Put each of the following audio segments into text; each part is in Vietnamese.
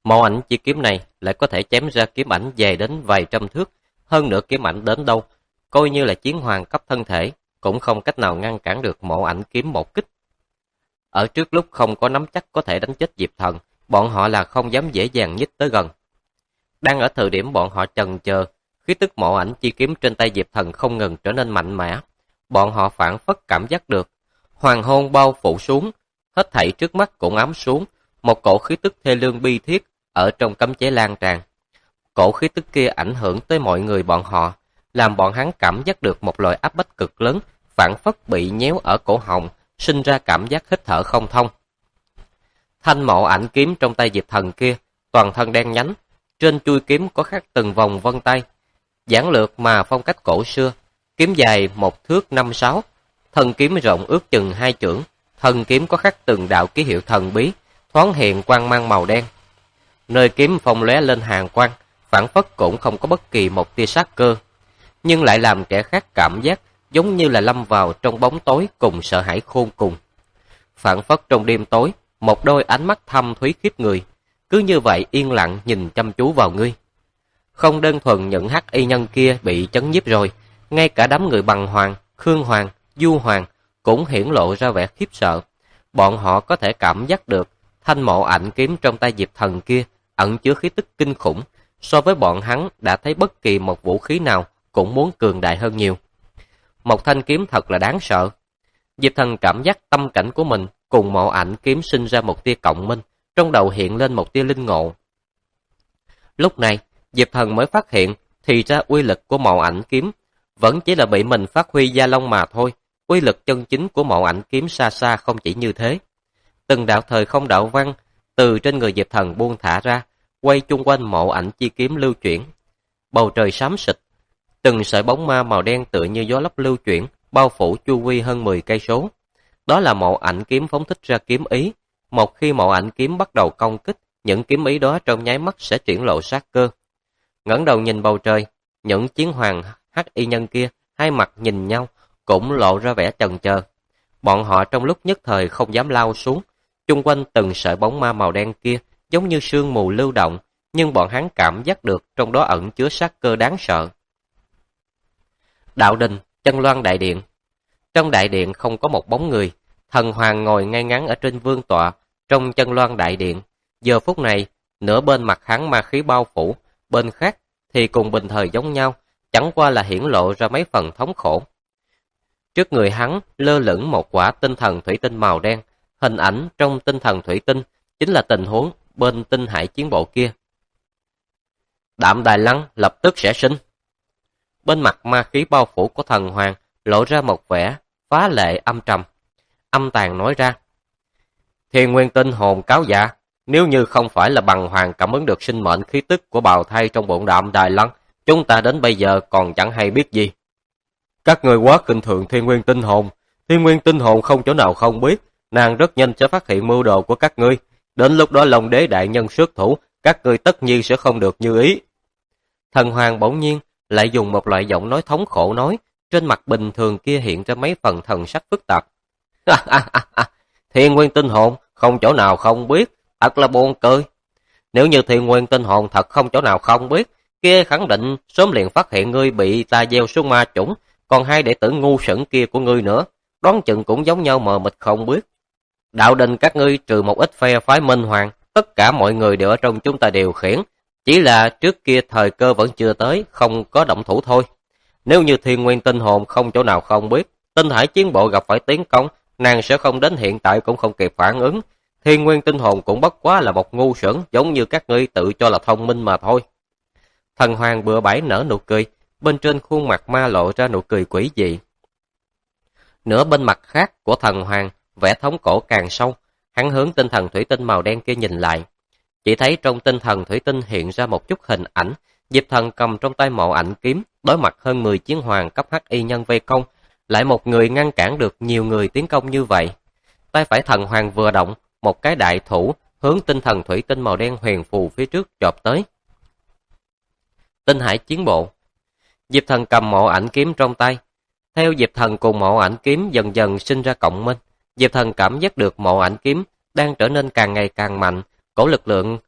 Mẫu ảnh chi kiếm này lại có thể chém ra kiếm ảnh dài đến vài trăm thước, hơn nữa kiếm ảnh đến đâu, coi như là chiến hoàng cấp thân thể, cũng không cách nào ngăn cản được mẫu ảnh kiếm một kích. Ở trước lúc không có nắm chắc có thể đánh chết Diệp Thần, bọn họ là không dám dễ dàng nhích tới gần. Đang ở thời điểm bọn họ chần chờ, khí tức mẫu ảnh chi kiếm trên tay Diệp Thần không ngừng trở nên mạnh mẽ. Bọn họ phảng phất cảm giác được, hoàng hôn bao phủ xuống, hết thảy trước mắt cũng ám xuống, một cổ khí tức thê lương bi thiết ở trong cấm chế lan tràn. Cổ khí tức kia ảnh hưởng tới mọi người bọn họ, làm bọn hắn cảm giác được một loại áp bách cực lớn, phảng phất bị nhéo ở cổ họng, sinh ra cảm giác hít thở không thông. Thanh mẫu ảnh kiếm trong tay Diệp Thần kia, toàn thân đen nhánh, trên chuôi kiếm có khắc từng vòng vân tay, giản lược mà phong cách cổ xưa, kiếm dài 1 thước 5-6, thân kiếm rộng ước chừng 2 chưởng, thân kiếm có khắc từng đạo ký hiệu thần bí, thoáng hiện quang mang màu đen. Nơi kiếm phong lóe lên hàn quang, phảng phất cũng không có bất kỳ một tia sát cơ, nhưng lại làm kẻ khác cảm giác giống như là lâm vào trong bóng tối cùng sợ hãi khôn cùng. Phảng phất trong đêm tối, một đôi ánh mắt thâm thúy khiếp người, cứ như vậy yên lặng nhìn chăm chú vào ngươi. Không đơn thuần những hắc y nhân kia bị chấn nhiếp rồi, ngay cả đám người Bằng Hoàng, Khương Hoàng, Du Hoàng cũng hiển lộ ra vẻ khiếp sợ. Bọn họ có thể cảm giác được thanh mộ ảnh kiếm trong tay Diệp Thần kia ẩn chứa khí tức kinh khủng, so với bọn hắn đã thấy bất kỳ một vũ khí nào cũng muốn cường đại hơn nhiều. Một thanh kiếm thật là đáng sợ. Diệp Thần cảm giác tâm cảnh của mình cùng mộ ảnh kiếm sinh ra một tia cộng minh, trong đầu hiện lên một tia linh ngộ. Lúc này, Diệp Thần mới phát hiện thì ra uy lực của mộ ảnh kiếm vẫn chỉ là bị mình phát huy gia long mà thôi. Uy lực chân chính của mộ ảnh kiếm xa xa không chỉ như thế. Từng đạo thời không đạo văn từ trên người Diệp Thần buông thả ra, quay chung quanh mộ ảnh chi kiếm lưu chuyển. Bầu trời xám xịt, từng sợi bóng ma màu đen tựa như gió lốc lưu chuyển, bao phủ chu vi hơn 10 cây số. Đó là mộ ảnh kiếm phóng thích ra kiếm ý. Một khi mộ ảnh kiếm bắt đầu công kích, những kiếm ý đó trong nháy mắt sẽ triển lộ sát cơ. Ngẩng đầu nhìn bầu trời, những chiến hoàng hắc y nhân kia hai mặt nhìn nhau, cũng lộ ra vẻ chần chờ. Bọn họ trong lúc nhất thời không dám lao xuống, chung quanh từng sợi bóng ma màu đen kia giống như sương mù lưu động, nhưng bọn hắn cảm giác được trong đó ẩn chứa sát cơ đáng sợ. Đạo đình, Chân Loan đại điện. Trong đại điện không có một bóng người, thần hoàng ngồi ngay ngắn ở trên vương tọa trong Chân Loan đại điện. Giờ phút này, nửa bên mặt hắn ma khí bao phủ, bên khác thì cùng bình thời giống nhau, chẳng qua là hiển lộ ra mấy phần thống khổ. Trước người hắn lơ lửng một quả tinh thần thủy tinh màu đen, hình ảnh trong tinh thần thủy tinh chính là tình huống bên tinh hải chiến bộ kia. Đạm Đài Lăng lập tức sẽ sinh. Bên mặt ma khí bao phủ của thần hoàng lộ ra một vẻ phá lệ âm trầm. Âm tàn nói ra: Thiên Nguyên Tinh hồn cáo dạ, nếu như không phải là Bằng Hoàng cảm ứng được sinh mệnh khí tức của bào thai trong bụng Đạm Đài Lăng, chúng ta đến bây giờ còn chẳng hay biết gì. Các người quá khinh thường Thiên Nguyên Tinh hồn. Thiên Nguyên Tinh hồn không chỗ nào không biết, nàng rất nhanh sẽ phát hiện mưu đồ của các ngươi. Đến lúc đó Long Đế đại nhân xuất thủ, các ngươi tất nhiên sẽ không được như ý. Thần hoàng bỗng nhiên lại dùng một loại giọng nói thống khổ nói, trên mặt bình thường kia hiện ra mấy phần thần sắc phức tạp. Thiên Nguyên Tinh hồn không chỗ nào không biết, thật là buồn cười. Nếu như Thiên Nguyên Tinh hồn thật không chỗ nào không biết, kia khẳng định sớm liền phát hiện ngươi bị ta gieo xuống ma chủng, còn hai đệ tử ngu xuẩn kia của ngươi nữa, đoán chừng cũng giống nhau mờ mịt không biết. Đạo đình các ngươi trừ một ít phe phái Minh Hoàng, tất cả mọi người đều ở trong chúng ta điều khiển, chỉ là trước kia thời cơ vẫn chưa tới, không có động thủ thôi. Nếu như Thiên Nguyên Tinh hồn không chỗ nào không biết, Tinh Hải chiến bộ gặp phải tiến công, nàng sẽ không đến hiện tại cũng không kịp phản ứng. Thiên Nguyên Tinh hồn cũng bất quá là một ngu xuẩn, giống như các ngươi tự cho là thông minh mà thôi. Thần hoàng bừa bãi nở nụ cười, bên trên khuôn mặt ma lộ ra nụ cười quỷ dị. Nửa bên mặt khác của thần hoàng, vẻ thống cổ càng sâu, hắn hướng tinh thần thủy tinh màu đen kia nhìn lại. Chỉ thấy trong tinh thần thủy tinh hiện ra một chút hình ảnh, Diệp Thần cầm trong tay mộ ảnh kiếm, đối mặt hơn 10 chiến hoàng cấp hắc y nhân vây công, lại một người ngăn cản được nhiều người tiến công như vậy. Tay phải thần hoàng vừa động, một cái đại thủ hướng tinh thần thủy tinh màu đen huyền phù phía trước chộp tới. Tinh Hải chiến bộ. Diệp Thần cầm mộ ảnh kiếm trong tay. Theo Diệp Thần cùng mộ ảnh kiếm dần dần sinh ra cộng minh, Diệp Thần cảm giác được mộ ảnh kiếm đang trở nên càng ngày càng mạnh, cổ lực lượng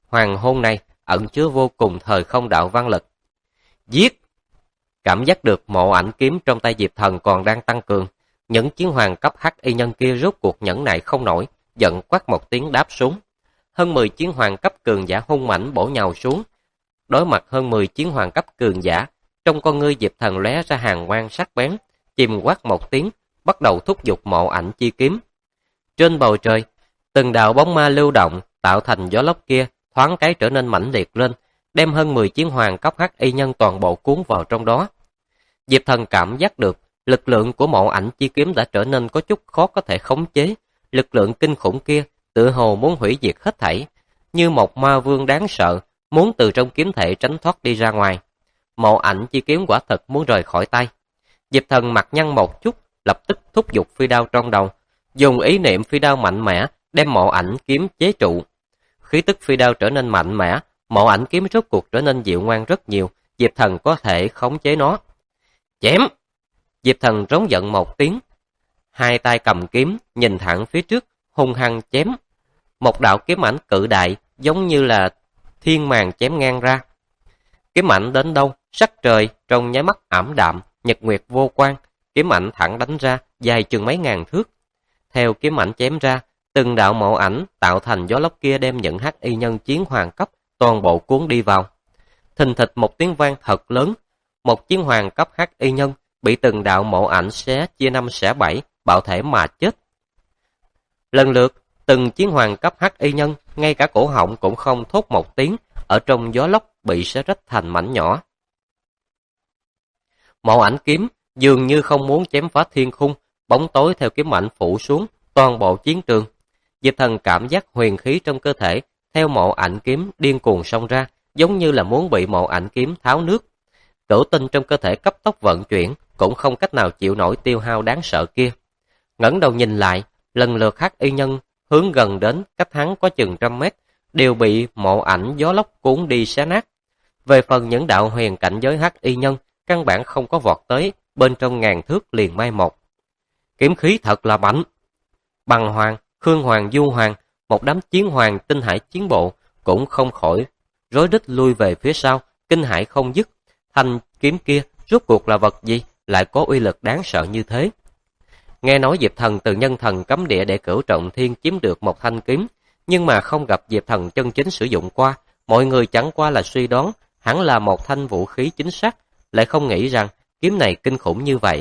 hoàng hôn này ẩn chứa vô cùng thời không đạo văn lực. Giết! Cảm giác được mộ ảnh kiếm trong tay Diệp Thần còn đang tăng cường. Những chiến hoàng cấp hắc y nhân kia rốt cuộc nhẫn nại không nổi, giận quát một tiếng đáp xuống. Hơn 10 chiến hoàng cấp cường giả hung mãnh bổ nhào xuống. Đối mặt hơn 10 chiến hoàng cấp cường giả, trong con ngươi Diệp Thần lóe ra hàn quang sắc bén, chìm quát một tiếng, bắt đầu thúc giục mộ ảnh chi kiếm. Trên bầu trời, từng đạo bóng ma lưu động, tạo thành gió lốc kia, thoáng cái trở nên mãnh liệt lên, đem hơn 10 chiến hoàng cấp hắc y nhân toàn bộ cuốn vào trong đó. Diệp Thần cảm giác được, lực lượng của mộ ảnh chi kiếm đã trở nên có chút khó có thể khống chế, lực lượng kinh khủng kia tự hồ muốn hủy diệt hết thảy, như một ma vương đáng sợ, muốn từ trong kiếm thể tránh thoát đi ra ngoài. Mộ ảnh chi kiếm quả thật muốn rời khỏi tay. Diệp Thần mặt nhăn một chút, lập tức thúc giục phi đao trong đầu, dùng ý niệm phi đao mạnh mẽ đem mộ ảnh kiếm chế trụ. Khí tức phi đao trở nên mạnh mẽ, mộ ảnh kiếm rốt cuộc trở nên dịu ngoan rất nhiều, Diệp Thần có thể khống chế nó. Chém! Diệp Thần rống giận một tiếng, hai tay cầm kiếm, nhìn thẳng phía trước, hung hăng chém. Một đạo kiếm ảnh cự đại, giống như là thiên màn chém ngang ra. Kiếm ảnh đến đâu, sắc trời trong nháy mắt ảm đạm, nhật nguyệt vô quang, kiếm ảnh thẳng đánh ra, dài chừng mấy ngàn thước. Theo kiếm ảnh chém ra, từng đạo mộ ảnh tạo thành gió lốc kia đem những hắc y nhân chiến hoàng cấp toàn bộ cuốn đi vào. Thình thịch một tiếng vang thật lớn, một chiến hoàng cấp hắc y nhân bị từng đạo mộ ảnh xé chia 5 xẻ 7, bạo thể mà chết. Lần lượt, từng chiến hoàng cấp hắc y nhân, ngay cả cổ họng cũng không thốt một tiếng, ở trong gió lốc bị xé rách thành mảnh nhỏ. Mộ ảnh kiếm dường như không muốn chém phá thiên khung, bóng tối theo kiếm ảnh phủ xuống toàn bộ chiến trường. Diệp Thần cảm giác huyền khí trong cơ thể theo mộ ảnh kiếm điên cuồng xông ra, giống như là muốn bị mộ ảnh kiếm tháo nước. Cửu tinh trong cơ thể cấp tốc vận chuyển, cũng không cách nào chịu nổi tiêu hao đáng sợ kia. Ngẩng đầu nhìn lại, lần lượt hắc y nhân hướng gần đến, cách hắn có chừng 100 mét, đều bị mộ ảnh gió lốc cuốn đi xé nát. Về phần những đạo huyền cảnh giới hắc y nhân, căn bản không có vọt tới, bên trong ngàn thước liền mai một. Kiếm khí thật là mạnh. Bằng Hoàng, Khương Hoàng, Du Hoàng, một đám chiến hoàng tinh hải chiến bộ cũng không khỏi rối rít lui về phía sau, kinh hãi không dứt. Thanh kiếm kia rốt cuộc là vật gì, lại có uy lực đáng sợ như thế? Nghe nói Diệp Thần từ nhân thần cấm địa để Cửu Trọng Thiên chiếm được một thanh kiếm, nhưng mà không gặp Diệp Thần chân chính sử dụng qua, mọi người chẳng qua là suy đoán hẳn là một thanh vũ khí chính xác, lại không nghĩ rằng kiếm này kinh khủng như vậy.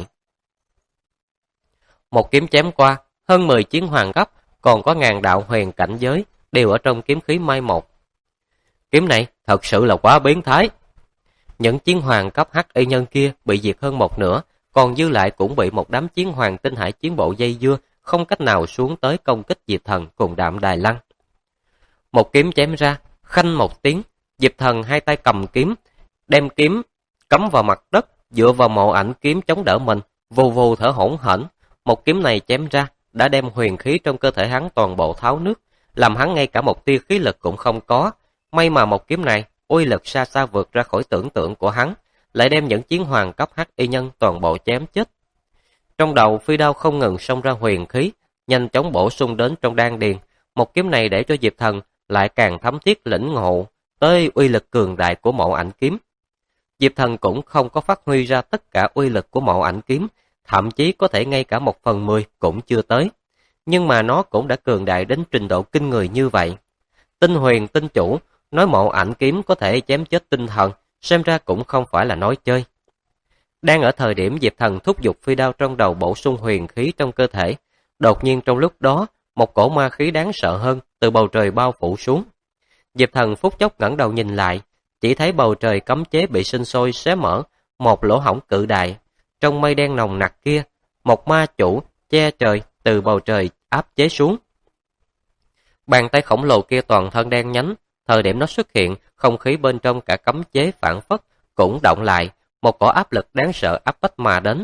Một kiếm chém qua, hơn 10 chiến hoàng cấp, còn có ngàn đạo huyền cảnh giới đều ở trong kiếm khí mai một. Kiếm này thật sự là quá biến thái. Những chiến hoàng cấp hắc y nhân kia bị diệt hơn một nửa, còn dư lại cũng bị một đám chiến hoàng tinh hải chiến bộ dây dưa, không cách nào xuống tới công kích Diệp Thần cùng Đạm Đài Lăng. Một kiếm chém ra, khanh một tiếng, Diệp Thần hai tay cầm kiếm, đem kiếm cắm vào mặt đất, dựa vào mộ ảnh kiếm chống đỡ mình, vù vù thở hổn hển. Một kiếm này chém ra, đã đem huyền khí trong cơ thể hắn toàn bộ tháo nước, làm hắn ngay cả một tia khí lực cũng không có. May mà một kiếm này, uy lực xa xa vượt ra khỏi tưởng tượng của hắn, lại đem những chiến hoàng cấp hắc y nhân toàn bộ chém chết. Trong đầu phi đao không ngừng xông ra huyền khí, nhanh chóng bổ sung đến trong đan điền. Một kiếm này để cho Diệp Thần lại càng thấm thiết lĩnh ngộ tới uy lực cường đại của mộ ảnh kiếm. Diệp Thần cũng không có phát huy ra tất cả uy lực của mộ ảnh kiếm, thậm chí có thể ngay cả 1/10 cũng chưa tới. Nhưng mà nó cũng đã cường đại đến trình độ kinh người như vậy. Tinh huyền tinh chủ nói mộ ảnh kiếm có thể chém chết tinh thần, xem ra cũng không phải là nói chơi. Đang ở thời điểm Diệp Thần thúc giục phi đao trong đầu bổ sung huyền khí trong cơ thể, đột nhiên trong lúc đó, một cổ ma khí đáng sợ hơn từ bầu trời bao phủ xuống. Diệp Thần phút chốc ngẩng đầu nhìn lại, chỉ thấy bầu trời cấm chế bị sinh sôi xé mở, một lỗ hổng cự đại. Trong mây đen nồng nặc kia, một ma chủ che trời từ bầu trời áp chế xuống. Bàn tay khổng lồ kia toàn thân đen nhánh, thời điểm nó xuất hiện, không khí bên trong cả cấm chế phản phất cũng động lại, một cổ áp lực đáng sợ áp bách mà đến.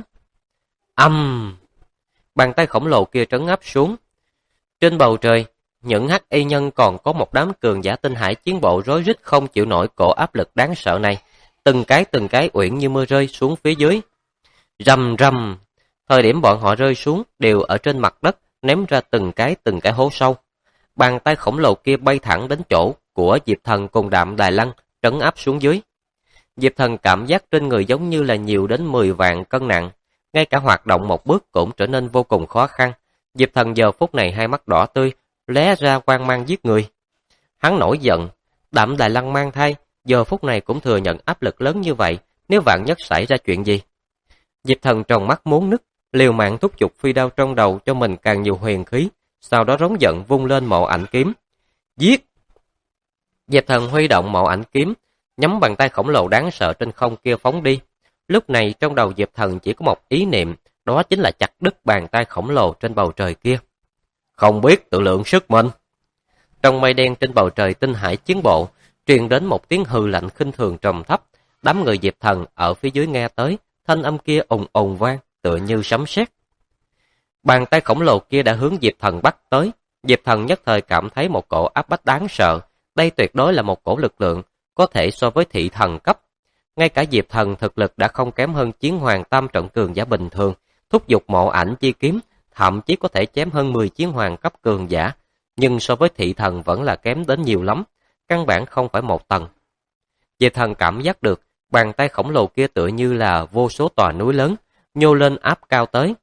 Bàn tay khổng lồ kia trấn áp xuống. Trên bầu trời, những hắc y nhân còn có một đám cường giả tinh hải chiến bộ rối rít không chịu nổi cổ áp lực đáng sợ này, từng cái uyển như mưa rơi xuống phía dưới. Rầm rầm, thời điểm bọn họ rơi xuống đều ở trên mặt đất, ném ra từng cái hố sâu. Bàn tay khổng lồ kia bay thẳng đến chỗ của Diệp Thần cùng Đạm Đài Lăng trấn áp xuống dưới. Diệp Thần cảm giác trên người giống như là nhiều đến 10 vạn cân nặng, ngay cả hoạt động một bước cũng trở nên vô cùng khó khăn. Diệp Thần giờ phút này hai mắt đỏ tươi, lóe ra quang mang giết người. Hắn nổi giận, Đạm Đài Lăng mang thai, giờ phút này cũng thừa nhận áp lực lớn như vậy, nếu vạn nhất xảy ra chuyện gì. Diệp Thần tròn mắt muốn nứt, liều mạng thúc giục phi đao trong đầu cho mình càng nhiều huyền khí, sau đó rống giận vung lên mộ ảnh kiếm. Giết! Diệp Thần huy động mộ ảnh kiếm, nhắm bàn tay khổng lồ đáng sợ trên không kia phóng đi. Lúc này trong đầu Diệp Thần chỉ có một ý niệm, đó chính là chặt đứt bàn tay khổng lồ trên bầu trời kia. Không biết tự lượng sức mình. Trong mây đen trên bầu trời tinh hải chiến bộ, truyền đến một tiếng hừ lạnh khinh thường trầm thấp. Đám người Diệp Thần ở phía dưới nghe tới, thanh âm kia ùng ùng vang, tựa như sấm sét. Bàn tay khổng lồ kia đã hướng Diệp Thần bắt tới. Diệp Thần nhất thời cảm thấy một cổ áp bách đáng sợ. Đây tuyệt đối là một cổ lực lượng, có thể so với thị thần cấp. Ngay cả Diệp Thần thực lực đã không kém hơn chiến hoàng tam trận cường giả bình thường, thúc giục mộ ảnh chi kiếm, thậm chí có thể chém hơn 10 chiến hoàng cấp cường giả, nhưng so với thị thần vẫn là kém đến nhiều lắm, căn bản không phải một tầng. Diệp Thần cảm giác được, bàn tay khổng lồ kia tựa như là vô số tòa núi lớn, nhô lên áp cao tới.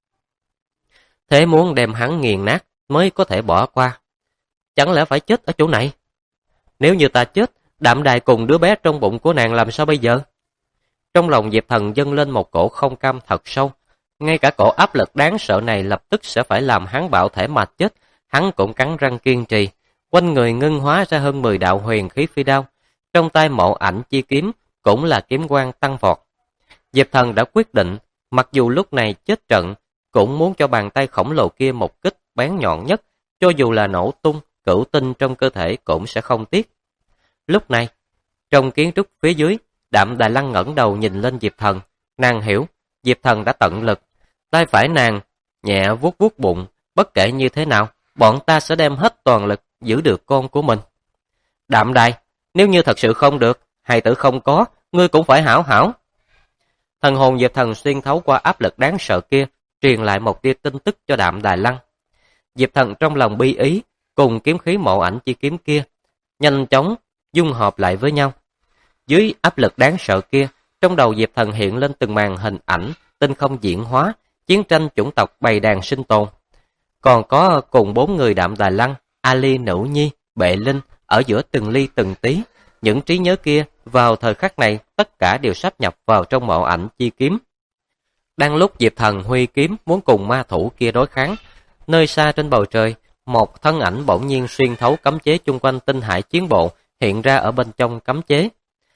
Thế muốn đem hắn nghiền nát mới có thể bỏ qua. Chẳng lẽ phải chết ở chỗ này? Nếu như ta chết, Đạm Đài cùng đứa bé trong bụng của nàng làm sao bây giờ? Trong lòng Diệp Thần dâng lên một cổ không cam thật sâu. Ngay cả cổ áp lực đáng sợ này lập tức sẽ phải làm hắn bạo thể mà chết. Hắn cũng cắn răng kiên trì. Quanh người ngưng hóa ra hơn 10 đạo huyền khí phi đao. Trong tay mộ ảnh chi kiếm cũng là kiếm quang tăng vọt. Diệp Thần đã quyết định, mặc dù lúc này chết trận, cũng muốn cho bàn tay khổng lồ kia một kích bén nhọn nhất, cho dù là nổ tung, cửu tinh trong cơ thể cũng sẽ không tiếc. Lúc này, trong kiến trúc phía dưới, Đạm Đài Lăng ngẩng đầu nhìn lên Diệp Thần. Nàng hiểu, Diệp Thần đã tận lực. Tay phải nàng nhẹ vuốt vuốt bụng, bất kể như thế nào, bọn ta sẽ đem hết toàn lực giữ được con của mình. Đạm Đài, nếu như thật sự không được, hài tử không có, ngươi cũng phải hảo hảo. Thần hồn Diệp Thần xuyên thấu qua áp lực đáng sợ kia, truyền lại một tia tin tức cho Đạm Đài Lăng. Diệp Thần trong lòng bi ý, cùng kiếm khí mộ ảnh chi kiếm kia, nhanh chóng dung hợp lại với nhau. Dưới áp lực đáng sợ kia, trong đầu Diệp Thần hiện lên từng màn hình ảnh, tinh không diễn hóa, chiến tranh chủng tộc bầy đàn sinh tồn. Còn có cùng 4 người Đạm Đài Lăng, Ali, Nữ Nhi, Bệ Linh, ở giữa từng ly từng tí. Những trí nhớ kia, vào thời khắc này, tất cả đều sáp nhập vào trong mộ ảnh chi kiếm. Đang lúc Diệp Thần huy kiếm muốn cùng ma thủ kia đối kháng, nơi xa trên bầu trời, một thân ảnh bỗng nhiên xuyên thấu cấm chế chung quanh tinh hải chiến bộ, hiện ra ở bên trong cấm chế.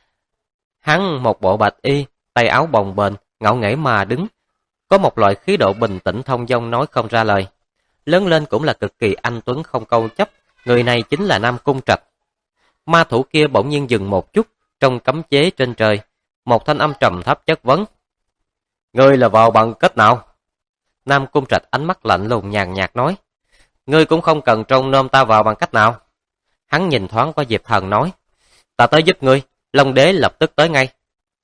Hắn một bộ bạch y, tay áo bồng bềnh, ngạo nghễ mà đứng, có một loại khí độ bình tĩnh thông dong nói không ra lời. Lớn lên cũng là cực kỳ anh tuấn không câu chấp, người này chính là Nam Cung Trạch. Ma thủ kia bỗng nhiên dừng một chút, trong cấm chế trên trời, một thanh âm trầm thấp chất vấn. Ngươi là vào bằng cách nào? Nam Cung Trạch ánh mắt lạnh lùng nhàn nhạt nói. Ngươi cũng không cần trông nom ta vào bằng cách nào. Hắn nhìn thoáng qua Diệp Thần nói. Ta tới giúp ngươi, Long Đế lập tức tới ngay.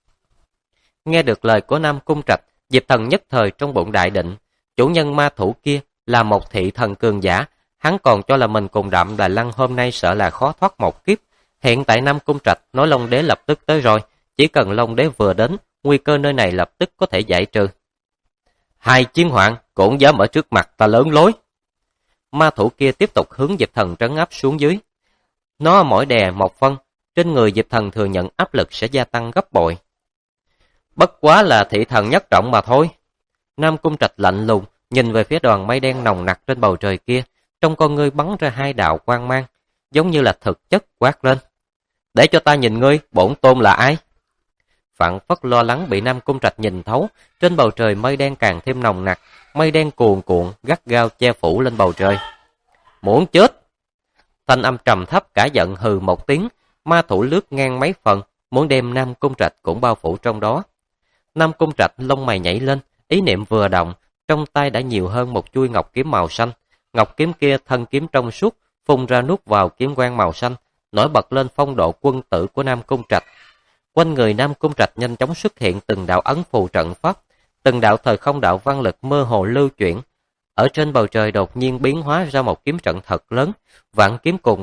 Nghe được lời của Nam Cung Trạch, Diệp Thần nhất thời trong bụng đại định. Chủ nhân ma thủ kia là một thị thần cường giả. Hắn còn cho là mình cùng Đạm Đài Lăng hôm nay sợ là khó thoát một kiếp. Hiện tại Nam Cung Trạch nói Long Đế lập tức tới rồi. Chỉ cần Long Đế vừa đến, nguy cơ nơi này lập tức có thể giải trừ. Hai chiến hoạn cũng dám ở trước mặt ta lớn lối. Ma thủ kia tiếp tục hướng Diệp Thần trấn áp xuống dưới. Nó mỗi đè một phân, trên người Diệp Thần thừa nhận áp lực sẽ gia tăng gấp bội. Bất quá là thị thần nhất trọng mà thôi. Nam Cung Trạch lạnh lùng, nhìn về phía đoàn mây đen nồng nặc trên bầu trời kia, trong con ngươi bắn ra hai đạo quang mang, giống như là thực chất quát lên. Để cho ta nhìn ngươi, bổn tôn là ai? Phạn Phất lo lắng bị Nam Cung Trạch nhìn thấu, trên bầu trời mây đen càng thêm nồng nặc, mây đen cuồn cuộn, gắt gao che phủ lên bầu trời. Muốn chết! Thanh âm trầm thấp cả giận hừ một tiếng, ma thủ lướt ngang mấy phần, muốn đem Nam Cung Trạch cũng bao phủ trong đó. Nam Cung Trạch lông mày nhảy lên, ý niệm vừa động, trong tay đã nhiều hơn một chuôi ngọc kiếm màu xanh. Ngọc kiếm kia thân kiếm trong suốt, phun ra nuốt vào kiếm quang màu xanh, nổi bật lên phong độ quân tử của Nam Cung Trạch. Quanh người Nam Cung Trạch nhanh chóng xuất hiện từng đạo ấn phù trận pháp, từng đạo thời không đạo văn lực mơ hồ lưu chuyển. Ở trên bầu trời đột nhiên biến hóa ra một kiếm trận thật lớn, vạn kiếm cùng bay,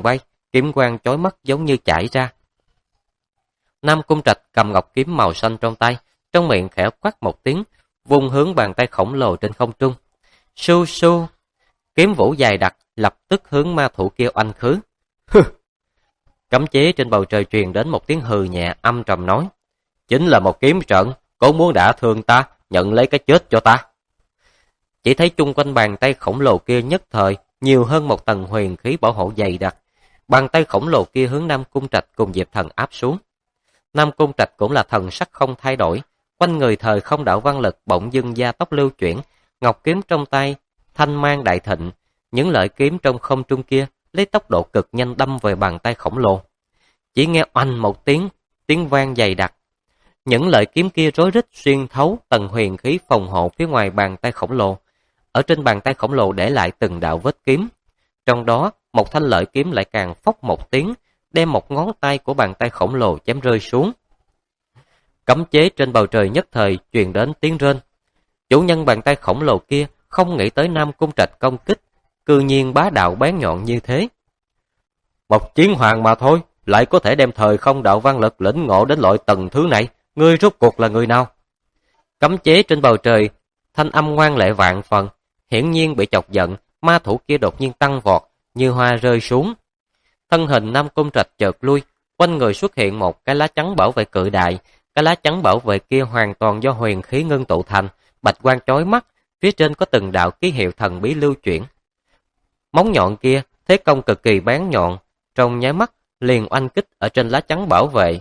kiếm quang chói mắt giống như chảy ra. Nam Cung Trạch cầm ngọc kiếm màu xanh trong tay, trong miệng khẽ quát một tiếng, vung hướng bàn tay khổng lồ trên không trung. Su su, kiếm vũ dài đặc lập tức hướng ma thủ kia oanh khứ. Hừ. Cấm chế trên bầu trời truyền đến một tiếng hừ nhẹ âm trầm nói: chính là một kiếm trận, cố muốn đả thương ta, nhận lấy cái chết cho ta. Chỉ thấy chung quanh bàn tay khổng lồ kia nhất thời nhiều hơn một tầng huyền khí bảo hộ dày đặc. Bàn tay khổng lồ kia hướng Nam Cung Trạch cùng Diệp Thần áp xuống. Nam Cung Trạch cũng là thần sắc không thay đổi, quanh người thời không đạo văn lực bỗng dưng gia tốc lưu chuyển, ngọc kiếm trong tay thanh mang đại thịnh, những lợi kiếm trong không trung kia lấy tốc độ cực nhanh đâm về bàn tay khổng lồ. Chỉ nghe oanh một tiếng, tiếng vang dày đặc. Những lợi kiếm kia rối rít xuyên thấu tầng huyền khí phòng hộ phía ngoài bàn tay khổng lồ. Ở trên bàn tay khổng lồ để lại từng đạo vết kiếm. Trong đó, một thanh lợi kiếm lại càng phốc một tiếng, đem một ngón tay của bàn tay khổng lồ chém rơi xuống. Cấm chế trên bầu trời nhất thời truyền đến tiếng rên. Chủ nhân bàn tay khổng lồ kia không nghĩ tới Nam Cung Trạch công kích, cư nhiên bá đạo bén nhọn như thế. Một chiến hoàng mà thôi, lại có thể đem thời không đạo văn lực lĩnh ngộ đến loại tầng thứ này, ngươi rốt cuộc là người nào? Cấm chế trên bầu trời, thanh âm ngoan lệ vạn phần, hiển nhiên bị chọc giận, ma thủ kia đột nhiên tăng vọt, như hoa rơi xuống. Thân hình Nam Cung Trạch chợt lui, quanh người xuất hiện một cái lá chắn bảo vệ cự đại, cái lá chắn bảo vệ kia hoàn toàn do huyền khí ngưng tụ thành, bạch quang chói mắt, phía trên có từng đạo ký hiệu thần bí lưu chuyển. Móng nhọn kia, thế công cực kỳ bén nhọn, trong nháy mắt liền oanh kích ở trên lá chắn bảo vệ.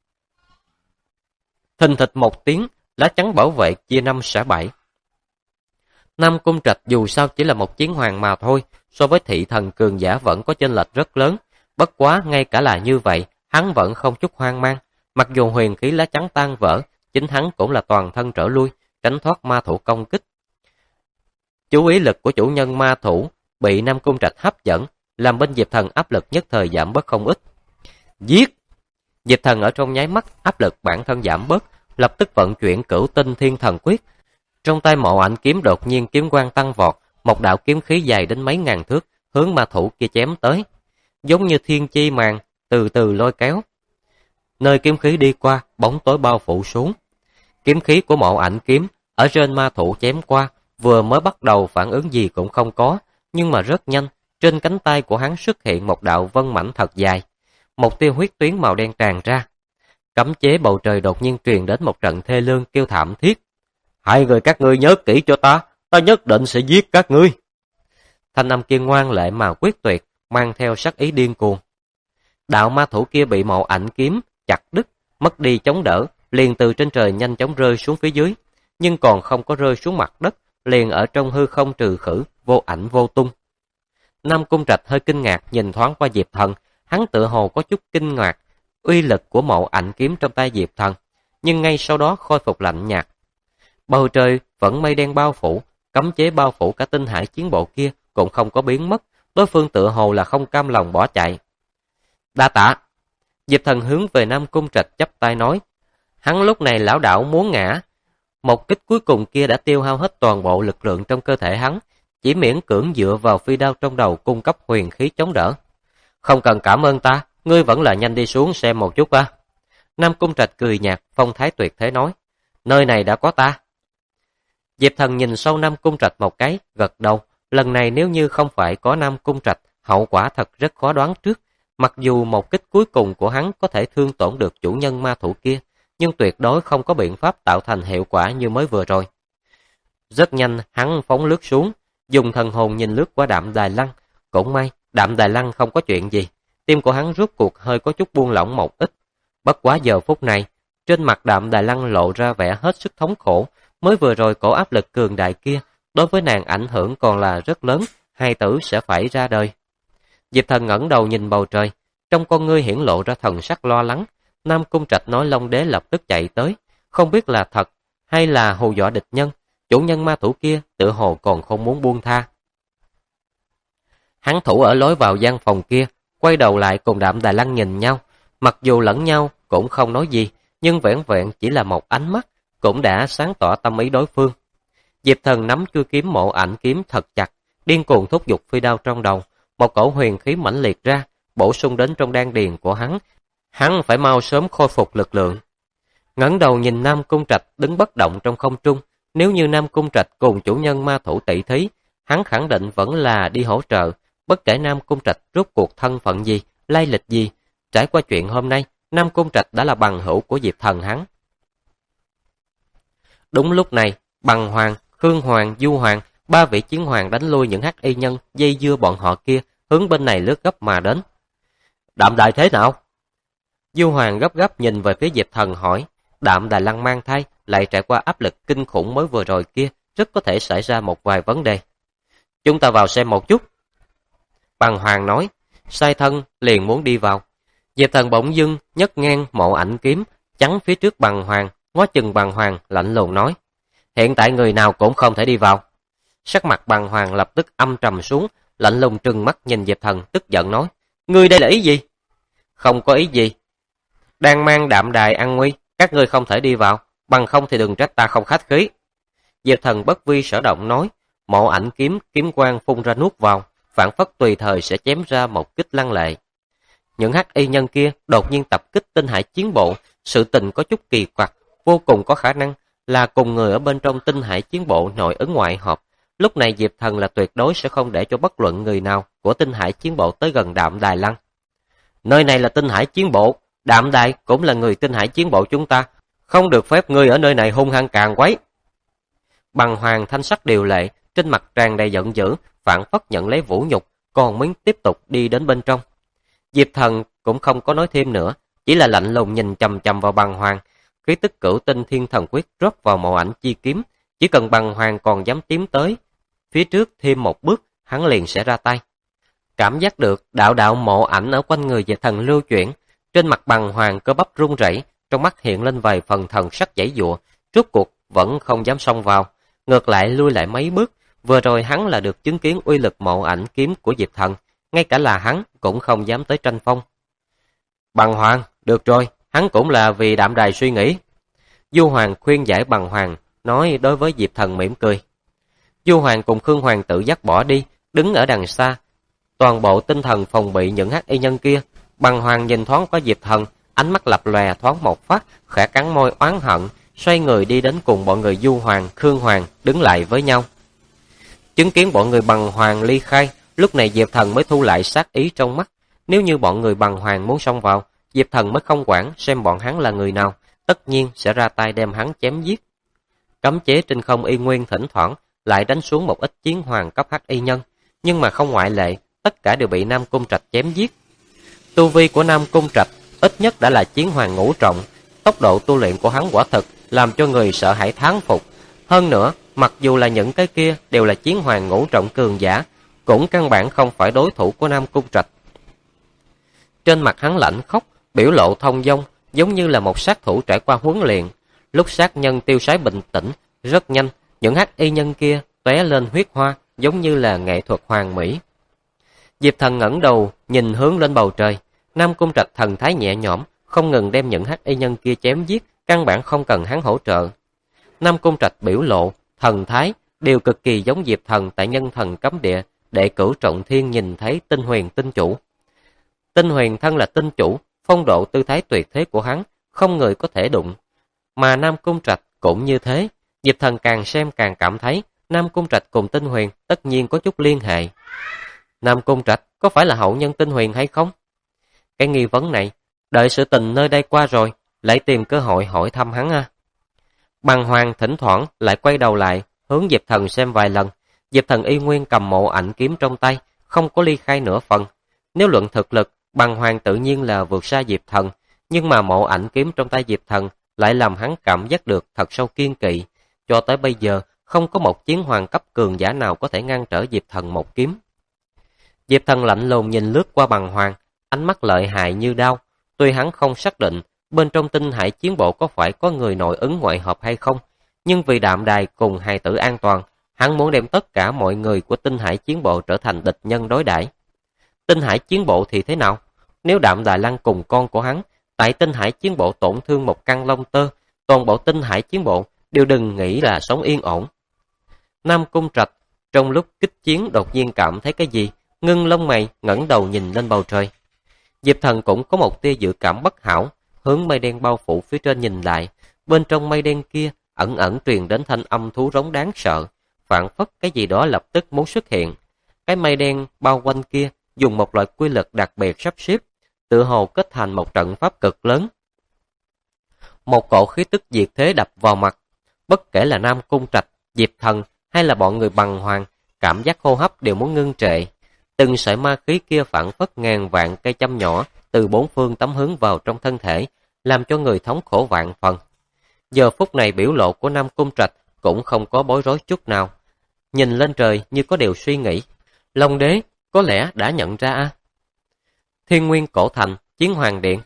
Thình thịch một tiếng, lá chắn bảo vệ chia năm xẻ bảy. Nam Cung Trạch dù sao chỉ là một chiến hoàng mà thôi, so với thị thần cường giả vẫn có chênh lệch rất lớn. Bất quá ngay cả là như vậy, hắn vẫn không chút hoang mang. Mặc dù huyền khí lá chắn tan vỡ, chính hắn cũng là toàn thân trở lui, tránh thoát ma thủ công kích. Chú ý lực của chủ nhân ma thủ bị Nam Cung Trạch hấp dẫn, làm bên Diệp Thần áp lực nhất thời giảm bớt không ít. Giết! Diệp Thần ở trong nháy mắt áp lực bản thân giảm bớt, lập tức vận chuyển Cửu Tinh Thiên Thần Quyết. Trong tay Mộ Ảnh kiếm đột nhiên kiếm quang tăng vọt, một đạo kiếm khí dài đến mấy ngàn thước, hướng ma thủ kia chém tới. Giống như thiên chi màn, từ từ lôi kéo. Nơi kiếm khí đi qua, bóng tối bao phủ xuống. Kiếm khí của Mộ Ảnh kiếm ở trên ma thủ chém qua, vừa mới bắt đầu phản ứng gì cũng không có, nhưng mà rất nhanh, trên cánh tay của hắn xuất hiện một đạo vân mảnh thật dài. Một tia huyết tuyến màu đen tràn ra. Cấm chế bầu trời đột nhiên truyền đến một trận thê lương kêu thảm thiết. Hai người các ngươi nhớ kỹ cho ta, ta nhất định sẽ giết các ngươi. Thanh âm kia ngoan lệ mà quyết tuyệt, mang theo sắc ý điên cuồng. Đạo ma thủ kia bị Mộ Ảnh kiếm chặt đứt, mất đi chống đỡ, liền từ trên trời nhanh chóng rơi xuống phía dưới, nhưng còn không có rơi xuống mặt đất, liền ở trong hư không trừ khử, vô ảnh vô tung. Nam Cung Trạch hơi kinh ngạc nhìn thoáng qua Diệp Thần, hắn tựa hồ có chút kinh ngạc uy lực của Mộ Ảnh kiếm trong tay Diệp Thần, nhưng ngay sau đó khôi phục lạnh nhạt. Bầu trời vẫn mây đen bao phủ, cấm chế bao phủ cả tinh hải chiến bộ kia cũng không có biến mất, đối phương tựa hồ là không cam lòng bỏ chạy. Đa tạ. Diệp Thần hướng về Nam Cung Trạch chắp tay nói, hắn lúc này lão đảo muốn ngã. Một kích cuối cùng kia đã tiêu hao hết toàn bộ lực lượng trong cơ thể hắn, chỉ miễn cưỡng dựa vào phi đao trong đầu cung cấp huyền khí chống đỡ. Không cần cảm ơn ta, ngươi vẫn là nhanh đi xuống xem một chút á. Nam Cung Trạch cười nhạt, phong thái tuyệt thế nói, nơi này đã có ta. Diệp Thần nhìn sâu Nam Cung Trạch một cái, gật đầu. Lần này nếu như không phải có Nam Cung Trạch, hậu quả thật rất khó đoán trước. Mặc dù một kích cuối cùng của hắn có thể thương tổn được chủ nhân ma thủ kia, nhưng tuyệt đối không có biện pháp tạo thành hiệu quả như mới vừa rồi. Rất nhanh hắn phóng lướt xuống, dùng thần hồn nhìn lướt qua Đạm Đài Lăng. Cũng may, Đạm Đài Lăng không có chuyện gì. Tim của hắn rút cuộc hơi có chút buông lỏng một ít. Bất quá giờ phút này, trên mặt Đạm Đài Lăng lộ ra vẻ hết sức thống khổ. Mới vừa rồi cổ áp lực cường đại kia, đối với nàng ảnh hưởng còn là rất lớn, hai tử sẽ phải ra đời. Diệp Thần ngẩng đầu nhìn bầu trời, trong con ngươi hiển lộ ra thần sắc lo lắng. Nam Cung Trạch nói Long Đế lập tức chạy tới, không biết là thật hay là hù dọa địch nhân. Chủ nhân ma thủ kia tự hồ còn không muốn buông tha. Hắn thủ ở lối vào gian phòng kia, quay đầu lại cùng Đạm Đài Lăng nhìn nhau, mặc dù lẫn nhau cũng không nói gì, nhưng vẻn vẹn chỉ là một ánh mắt cũng đã sáng tỏ tâm ý đối phương. Diệp Thần nắm chuôi kiếm Mộ Ảnh kiếm thật chặt, điên cuồng thúc giục phi đao trong đầu, một cổ huyền khí mãnh liệt ra, bổ sung đến trong đan điền của hắn phải mau sớm khôi phục lực lượng. Ngẩng đầu nhìn Nam Cung Trạch đứng bất động trong không trung, nếu như Nam Cung Trạch cùng chủ nhân ma thủ tỷ thí, hắn khẳng định vẫn là đi hỗ trợ, bất kể Nam Cung Trạch rốt cuộc thân phận gì, lai lịch gì. Trải qua chuyện hôm nay, Nam Cung Trạch đã là bằng hữu của Diệp Thần hắn. Đúng lúc này, Bằng Hoàng, Khương Hoàng, Du Hoàng, ba vị chiến hoàng đánh lui những hắc y nhân dây dưa bọn họ kia, hướng bên này lướt gấp mà đến. Đạm Đài thế nào? Du Hoàng gấp gáp nhìn về phía Diệp Thần hỏi. Đạm Đài Lăng mang thai, lại trải qua áp lực kinh khủng mới vừa rồi kia, rất có thể xảy ra một vài vấn đề. Chúng ta vào xem một chút. Bằng Hoàng nói, sai thân liền muốn đi vào. Diệp Thần bỗng dưng nhấc ngang mộ ảnh kiếm, chắn phía trước Bằng Hoàng, ngó chừng Bằng Hoàng lạnh lùng nói. Hiện tại người nào cũng không thể đi vào. Sắc mặt Bằng Hoàng lập tức âm trầm xuống, lạnh lùng trừng mắt nhìn Diệp Thần tức giận nói. Ngươi đây là ý gì? Không có ý gì. Đang mang Đạm Đài an nguy, các ngươi không thể đi vào, bằng không thì đừng trách ta không khách khí. Diệp Thần bất vi sở động nói, mộ ảnh kiếm, kiếm quang phun ra nuốt vào, phản phất tùy thời sẽ chém ra một kích lăng lệ. Những hắc y nhân kia đột nhiên tập kích tinh hải chiến bộ, sự tình có chút kỳ quặc, vô cùng có khả năng là cùng người ở bên trong tinh hải chiến bộ nội ứng ngoại hợp. Lúc này Diệp Thần là tuyệt đối sẽ không để cho bất luận người nào của tinh hải chiến bộ tới gần Đạm Đài Lăng. Nơi này là tinh hải chiến bộ, Đạm Đài cũng là người tinh hải chiến bộ chúng ta, không được phép ngươi ở nơi này hung hăng càng quấy. Bằng Hoàng thanh sắc điều lệ, trên mặt tràn đầy giận dữ, phản phất nhận lấy vũ nhục, còn muốn tiếp tục đi đến bên trong. Diệp Thần cũng không có nói thêm nữa, chỉ là lạnh lùng nhìn chằm chằm vào Bằng Hoàng, khí tức cửu tinh thiên thần quyết rót vào mộ ảnh chi kiếm, chỉ cần Bằng Hoàng còn dám tiến tới phía trước thêm một bước, hắn liền sẽ ra tay. Cảm giác được đạo đạo mộ ảnh ở quanh người Diệp Thần lưu chuyển, trên mặt Bằng Hoàng cơ bắp run rẩy, trong mắt hiện lên vài phần thần sắc giãy giụa, rốt cuộc vẫn không dám xông vào, ngược lại lui lại mấy bước. Vừa rồi hắn là được chứng kiến uy lực mộ ảnh kiếm của Diệp Thần, ngay cả là hắn cũng không dám tới tranh phong. Bằng Hoàng, được rồi, hắn cũng là vì Đạm Đài suy nghĩ. Du Hoàng khuyên giải Bằng Hoàng, nói đối với Diệp Thần mỉm cười. Du Hoàng cùng Khương Hoàng tự dắt bỏ đi, đứng ở đằng xa, toàn bộ tinh thần phòng bị những hắc y nhân kia. Bằng Hoàng nhìn thoáng qua Diệp Thần, ánh mắt lập lòe thoáng một phát, khẽ cắn môi oán hận, xoay người đi đến cùng bọn người Du Hoàng, Khương Hoàng đứng lại với nhau. Chứng kiến bọn người Bằng Hoàng ly khai, lúc này Diệp Thần mới thu lại sát ý trong mắt. Nếu như bọn người Bằng Hoàng muốn xông vào, Diệp Thần mới không quản xem bọn hắn là người nào, tất nhiên sẽ ra tay đem hắn chém giết. Cấm chế trên không y nguyên thỉnh thoảng lại đánh xuống một ít chiến hoàng cấp hắc y nhân, nhưng mà không ngoại lệ, tất cả đều bị Nam Cung Trạch chém giết. Tu vi của Nam Cung Trạch ít nhất đã là chiến hoàng ngũ trọng, tốc độ tu luyện của hắn quả thực làm cho người sợ hãi thán phục. Hơn nữa, mặc dù là những cái kia đều là chiến hoàng ngũ trọng cường giả, cũng căn bản không phải đối thủ của Nam Cung Trạch. Trên mặt hắn lạnh khóc, biểu lộ thông dong, giống như là một sát thủ trải qua huấn luyện. Lúc sát nhân tiêu sái bình tĩnh, rất nhanh, những hắc y nhân kia tóe lên huyết hoa, giống như là nghệ thuật hoàn mỹ. Diệp Thần ngẩng đầu, nhìn hướng lên bầu trời. Nam Cung Trạch thần thái nhẹ nhõm, không ngừng đem những hắc y nhân kia chém giết, căn bản không cần hắn hỗ trợ. Nam Cung Trạch biểu lộ, thần thái đều cực kỳ giống Diệp Thần tại Nhân Thần Cấm Địa, để Cửu Trọng Thiên nhìn thấy Tinh Huyền tinh chủ. Tinh Huyền thân là tinh chủ, phong độ tư thái tuyệt thế của hắn, không người có thể đụng. Mà Nam Cung Trạch cũng như thế, Diệp Thần càng xem càng cảm thấy Nam Cung Trạch cùng Tinh Huyền tất nhiên có chút liên hệ. Nam Cung Trạch có phải là hậu nhân Tinh Huyền hay không? Cái nghi vấn này, đợi sự tình nơi đây qua rồi, lại tìm cơ hội hỏi thăm hắn à. Bằng Hoàng thỉnh thoảng lại quay đầu lại, hướng Diệp Thần xem vài lần. Diệp Thần y nguyên cầm mộ ảnh kiếm trong tay, không có ly khai nửa phần. Nếu luận thực lực, Bằng Hoàng tự nhiên là vượt xa Diệp Thần, nhưng mà mộ ảnh kiếm trong tay Diệp Thần lại làm hắn cảm giác được thật sâu kiên kỵ. Cho tới bây giờ, không có một chiến hoàng cấp cường giả nào có thể ngăn trở Diệp Thần một kiếm. Diệp Thần lạnh lùng nhìn lướt qua Bằng Hoàng, ánh mắt lợi hại như đao. Tuy hắn không xác định bên trong tinh hải chiến bộ có phải có người nội ứng ngoại hợp hay không, nhưng vì Đạm Đài cùng hài tử an toàn, hắn muốn đem tất cả mọi người của tinh hải chiến bộ trở thành địch nhân đối đãi. Tinh hải chiến bộ thì thế nào? Nếu Đạm Đài Lăng cùng con của hắn tại tinh hải chiến bộ tổn thương một căn lông tơ, toàn bộ tinh hải chiến bộ đều đừng nghĩ là sống yên ổn. Nam Cung Trạch trong lúc kích chiến đột nhiên cảm thấy cái gì, ngưng lông mày ngẩng đầu nhìn lên bầu trời. Diệp Thần cũng có một tia dự cảm bất hảo, hướng mây đen bao phủ phía trên nhìn lại. Bên trong mây đen kia ẩn ẩn truyền đến thanh âm thú rống đáng sợ, phảng phất cái gì đó lập tức muốn xuất hiện. Cái mây đen bao quanh kia dùng một loại quy lực đặc biệt sắp xếp, tự hồ kết thành một trận pháp cực lớn. Một cổ khí tức diệt thế đập vào mặt, bất kể là Nam Cung Trạch, Diệp Thần hay là bọn người Bằng Hoàng, cảm giác hô hấp đều muốn ngưng trệ. Từng sợi ma khí kia phảng phất ngàn vạn cây châm nhỏ từ bốn phương tắm hướng vào trong thân thể, làm cho người thống khổ vạn phần. Giờ phút này biểu lộ của Nam Cung Trạch cũng không có bối rối chút nào. Nhìn lên trời như có điều suy nghĩ. Long đế có lẽ đã nhận ra a. Thiên Nguyên Cổ Thành, Chiến Hoàng Điện.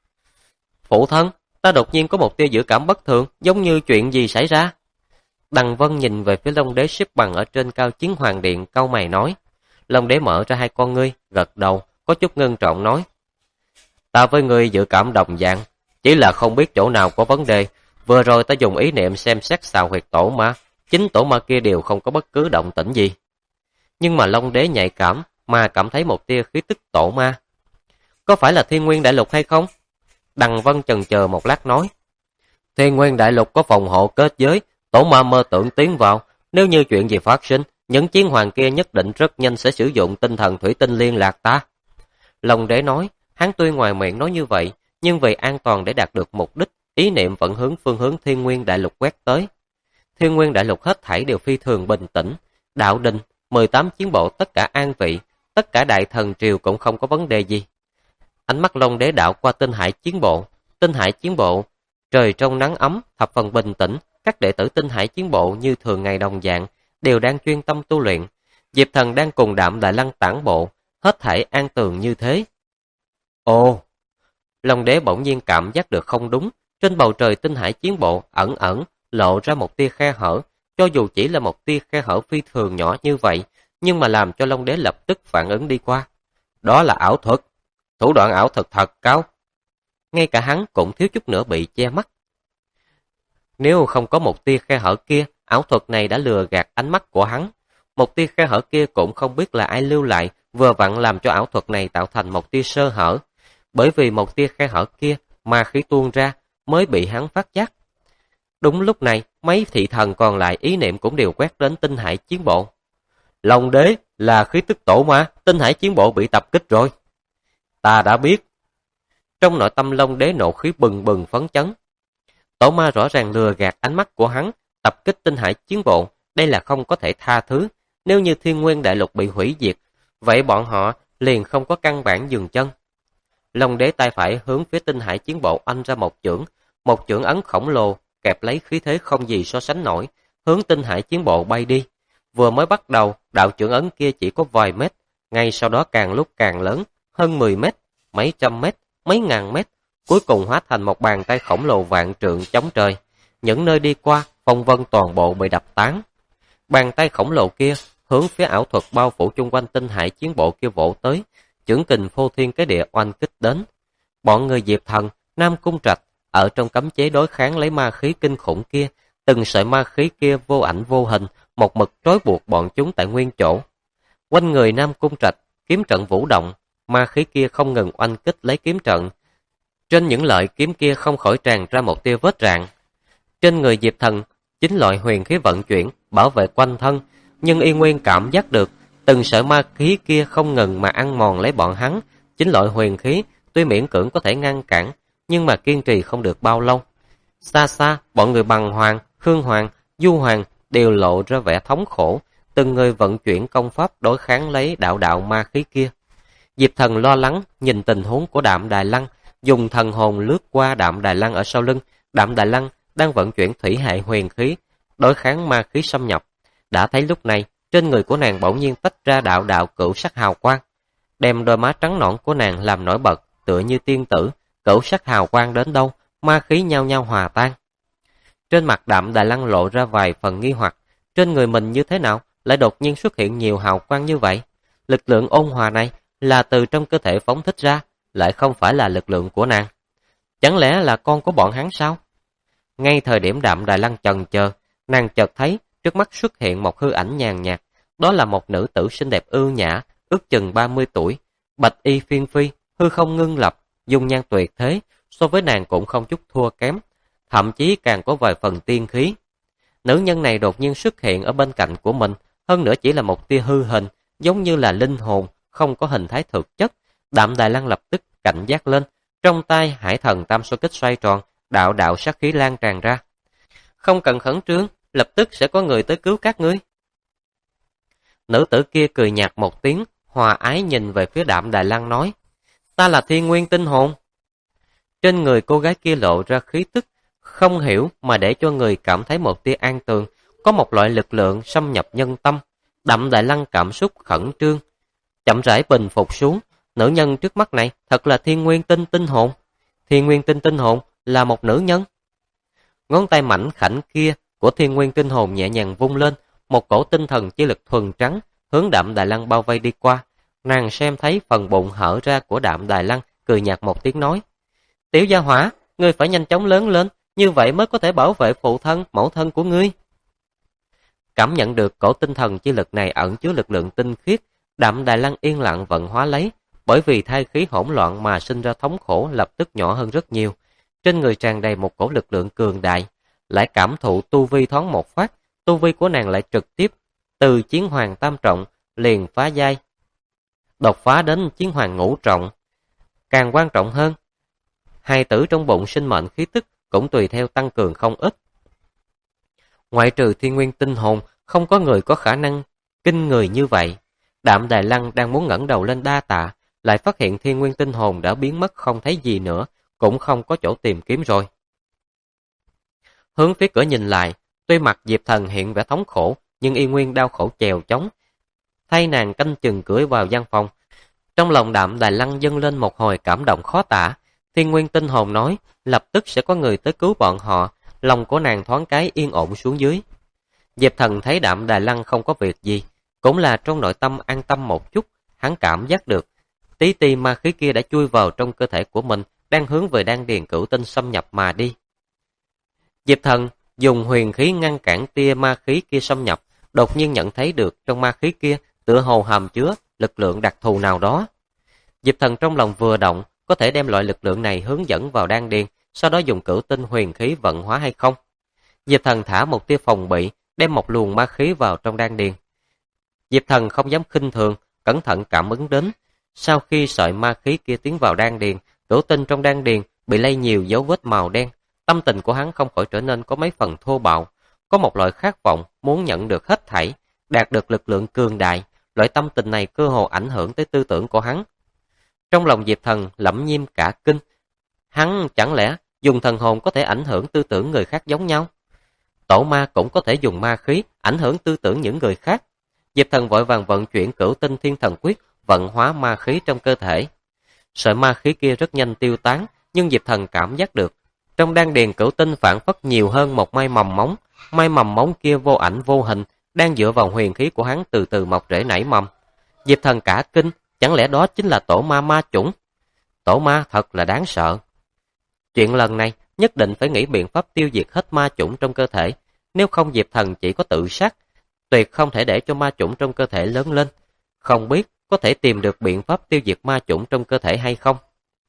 Phụ thân, ta đột nhiên có một tia dự cảm bất thường, giống như chuyện gì xảy ra. Đằng Vân nhìn về phía Long đế xếp bằng ở trên cao Chiến Hoàng Điện, cau mày nói. Long đế mở ra hai con ngươi, gật đầu, có chút ngưng trọng nói. Ta với ngươi dự cảm đồng dạng, chỉ là không biết chỗ nào có vấn đề. Vừa rồi ta dùng ý niệm xem xét xào huyệt tổ ma, chính tổ ma kia đều không có bất cứ động tĩnh gì. Nhưng mà Long đế nhạy cảm mà cảm thấy một tia khí tức tổ ma. Có phải là Thiên Nguyên Đại Lục hay không? Đằng Vân chần chờ một lát nói. Thiên Nguyên Đại Lục có phòng hộ kết giới, tổ ma mơ tưởng tiến vào. Nếu như chuyện gì phát sinh, những chiến hoàng kia nhất định rất nhanh sẽ sử dụng tinh thần thủy tinh liên lạc ta. Long đế nói, hắn tuy ngoài miệng nói như vậy, nhưng vì an toàn để đạt được mục đích, ý niệm vẫn hướng phương hướng Thiên Nguyên Đại Lục quét tới. Thiên Nguyên Đại Lục hết thảy đều phi thường bình tĩnh, đạo đình, 18 chiến bộ tất cả an vị, tất cả đại thần triều cũng không có vấn đề gì. Ánh mắt Long đế đạo qua Tinh Hải chiến bộ, trời trong nắng ấm, thập phần bình tĩnh, các đệ tử Tinh Hải chiến bộ như thường ngày đồng dạng, đều đang chuyên tâm tu luyện. Diệp Thần đang cùng Đạm Đại Lăng tản bộ, hết thảy an tường như thế. Ồ! Long đế bỗng nhiên cảm giác được không đúng, trên bầu trời Tinh Hải chiến bộ ẩn ẩn lộ ra một tia khe hở, cho dù chỉ là một tia khe hở phi thường nhỏ như vậy, nhưng mà làm cho Long đế lập tức phản ứng đi qua. Đó là ảo thuật, thủ đoạn ảo thuật thật cao. Ngay cả hắn cũng thiếu chút nữa bị che mắt. Nếu không có một tia khe hở kia, ảo thuật này đã lừa gạt ánh mắt của hắn. Một tia khe hở kia cũng không biết là ai lưu lại, vừa vặn làm cho ảo thuật này tạo thành một tia sơ hở. Bởi vì một tia khe hở kia, ma khí tuôn ra, mới bị hắn phát giác. Đúng lúc này, mấy thị thần còn lại ý niệm cũng đều quét đến Tinh Hải chiến bộ. Long đế là khí tức tổ ma, Tinh Hải chiến bộ bị tập kích rồi. Ta đã biết. Trong nội tâm Long đế nộ khí bừng bừng phấn chấn. Tổ ma rõ ràng lừa gạt ánh mắt của hắn, tập kích Tinh Hải chiến bộ, đây là không có thể tha thứ. Nếu như Thiên Nguyên Đại Lục bị hủy diệt, vậy bọn họ liền không có căn bản dừng chân. Long đế tay phải hướng phía Tinh Hải chiến bộ anh ra một chưởng ấn khổng lồ, kẹp lấy khí thế không gì so sánh nổi, hướng Tinh Hải chiến bộ bay đi. Vừa mới bắt đầu, đạo chưởng ấn kia chỉ có vài mét, ngay sau đó càng lúc càng lớn, hơn 10 mét, mấy trăm mét, mấy ngàn mét, cuối cùng hóa thành một bàn tay khổng lồ vạn trượng chống trời. Những nơi đi qua, phong vân toàn bộ bị đập tán. Bàn tay khổng lồ kia hướng phía ảo thuật bao phủ chung quanh Tinh Hải chiến bộ kia vỗ tới, chưởng kình phô thiên cái địa oanh kích đến. Bọn người Diệp Thần, Nam Cung Trạch ở trong cấm chế đối kháng lấy ma khí kinh khủng kia, từng sợi ma khí kia vô ảnh vô hình, một mực trói buộc bọn chúng tại nguyên chỗ. Quanh người Nam Cung Trạch, kiếm trận vũ động, ma khí kia không ngừng oanh kích lấy kiếm trận. Trên những lợi kiếm kia không khỏi tràn ra một tia vết rạn. Trên người Diệp Thần, chính loại huyền khí vận chuyển, bảo vệ quanh thân, nhưng y nguyên cảm giác được từng sợi ma khí kia không ngừng mà ăn mòn lấy bọn hắn. Chính loại huyền khí tuy miễn cưỡng có thể ngăn cản, nhưng mà kiên trì không được bao lâu. Xa xa, bọn người Bằng Hoàng, Khương Hoàng, Du Hoàng đều lộ ra vẻ thống khổ, từng người vận chuyển công pháp đối kháng lấy đạo ma khí kia. Diệp Thần lo lắng nhìn tình huống của Đạm Đài Lăng, dùng thần hồn lướt qua Đạm Đài Lăng ở sau lưng. Đạm Đài Lăng đang vận chuyển thủy hệ huyền khí đối kháng ma khí xâm nhập. Đã thấy lúc này, trên người của nàng bỗng nhiên tách ra đạo cửu sắc hào quang, đem đôi má trắng nõn của nàng làm nổi bật, tựa như tiên tử. Cửu sắc hào quang đến đâu, ma khí nhau nhau hòa tan. Trên mặt Đạm Đài Lăng lộ ra vài phần nghi hoặc, trên người mình như thế nào lại đột nhiên xuất hiện nhiều hào quang như vậy? Lực lượng ôn hòa này là từ trong cơ thể phóng thích ra, lại không phải là lực lượng của nàng. Chẳng lẽ là con của bọn hắn sao? Ngay thời điểm Đạm Đài Lăng chần chờ, nàng chợt thấy trước mắt xuất hiện một hư ảnh nhàn nhạt. Đó là một nữ tử xinh đẹp ưu nhã, ước chừng 30 tuổi, bạch y phiên phi, hư không ngưng lập, dung nhan tuyệt thế, so với nàng cũng không chút thua kém, thậm chí càng có vài phần tiên khí. Nữ nhân này đột nhiên xuất hiện ở bên cạnh của mình, hơn nữa chỉ là một tia hư hình, giống như là linh hồn, không có hình thái thực chất. Đạm Đài Lăng lập tức cảnh giác lên, trong tay Hải Thần Tam Số Kích xoay tròn, đạo đạo sát khí lan tràn ra. Không cần khẩn trương, lập tức sẽ có người tới cứu các ngươi. Nữ tử kia cười nhạt một tiếng, hòa ái nhìn về phía Đạm Đài Lăng nói, ta là Thiên Nguyên Tinh Hồn. Trên người cô gái kia lộ ra khí tức, không hiểu mà để cho người cảm thấy một tia an tường, có một loại lực lượng xâm nhập nhân tâm. Đạm Đài Lăng cảm xúc khẩn trương, chậm rãi bình phục xuống. Nữ nhân trước mắt này thật là Thiên Nguyên Tinh Hồn. Thiên Nguyên Tinh Hồn là một nữ nhân. Ngón tay mảnh khảnh kia của Thiên Nguyên Tinh Hồn nhẹ nhàng vung lên, một cổ tinh thần chi lực thuần trắng hướng Đạm Đài Lăng bao vây đi qua. Nàng xem thấy phần bụng hở ra của Đạm Đài Lăng, cười nhạt một tiếng nói, tiểu gia hỏa, ngươi phải nhanh chóng lớn lên, như vậy mới có thể bảo vệ phụ thân, mẫu thân của ngươi. Cảm nhận được cổ tinh thần chi lực này ẩn chứa lực lượng tinh khiết, Đạm Đài Lăng yên lặng vận hóa lấy, bởi vì thai khí hỗn loạn mà sinh ra thống khổ lập tức nhỏ hơn rất nhiều. Trên người tràn đầy một cổ lực lượng cường đại, lại cảm thụ tu vi thoáng một phát, tu vi của nàng lại trực tiếp từ chiến hoàng tam trọng liền phá giai, đột phá đến chiến hoàng ngũ trọng. Càng quan trọng hơn, hài tử trong bụng sinh mệnh khí tức cũng tùy theo tăng cường không ít. Ngoại trừ Thiên Nguyên Tinh Hồn, không có người có khả năng kinh người như vậy. Đạm Đài Lăng đang muốn ngẩng đầu lên đa tạ, lại phát hiện Thiên Nguyên Tinh Hồn đã biến mất không thấy gì nữa, cũng không có chỗ tìm kiếm rồi. Hướng phía cửa nhìn lại, tuy mặt Diệp Thần hiện vẻ thống khổ, nhưng y nguyên đau khổ chèo chống. Thay nàng canh chừng cửa vào gian phòng. Trong lòng Đạm Đài Lăng dâng lên một hồi cảm động khó tả. Thiên Nguyên Tinh Hồn nói, lập tức sẽ có người tới cứu bọn họ, lòng của nàng thoáng cái yên ổn xuống dưới. Diệp Thần thấy Đạm Đài Lăng không có việc gì, cũng là trong nội tâm an tâm một chút, hắn cảm giác được. Tí ti ma khí kia đã chui vào trong cơ thể của mình, đang hướng về đan điền cửu tinh xâm nhập mà đi. Diệp Thần dùng huyền khí ngăn cản tia ma khí kia xâm nhập, đột nhiên nhận thấy được trong ma khí kia tựa hồ hàm chứa lực lượng đặc thù nào đó. Diệp Thần trong lòng vừa động, có thể đem loại lực lượng này hướng dẫn vào đan điền, sau đó dùng cửu tinh huyền khí vận hóa hay không. Diệp Thần thả một tia phòng bị, đem một luồng ma khí vào trong đan điền. Diệp Thần không dám khinh thường, cẩn thận cảm ứng đến. Sau khi sợi ma khí kia tiến vào đan điền, cửu tinh trong đan điền bị lây nhiều dấu vết màu đen. Tâm tình của hắn không khỏi trở nên có mấy phần thô bạo, có một loại khát vọng muốn nhận được hết thảy, đạt được lực lượng cường đại. Loại tâm tình này cơ hồ ảnh hưởng tới tư tưởng của hắn. Trong lòng Diệp Thần lẩm nhiêm cả kinh. Hắn chẳng lẽ dùng thần hồn có thể ảnh hưởng tư tưởng người khác giống nhau? Tổ ma cũng có thể dùng ma khí ảnh hưởng tư tưởng những người khác. Diệp Thần vội vàng vận chuyển cửu tinh thiên thần quyết, vận hóa ma khí trong cơ thể. Sợi ma khí kia rất nhanh tiêu tán, nhưng Diệp Thần cảm giác được trong đan điền cửu tinh phản phất nhiều hơn một mai mầm móng. Mai mầm móng kia vô ảnh vô hình, đang dựa vào huyền khí của hắn từ từ mọc rễ nảy mầm. Diệp Thần cả kinh, chẳng lẽ đó chính là tổ ma ma chủng? Tổ ma thật là đáng sợ. Chuyện lần này nhất định phải nghĩ biện pháp tiêu diệt hết ma chủng trong cơ thể, nếu không Diệp Thần chỉ có tự sát, tuyệt không thể để cho ma chủng trong cơ thể lớn lên. Không biết có thể tìm được biện pháp tiêu diệt ma chủng trong cơ thể hay không?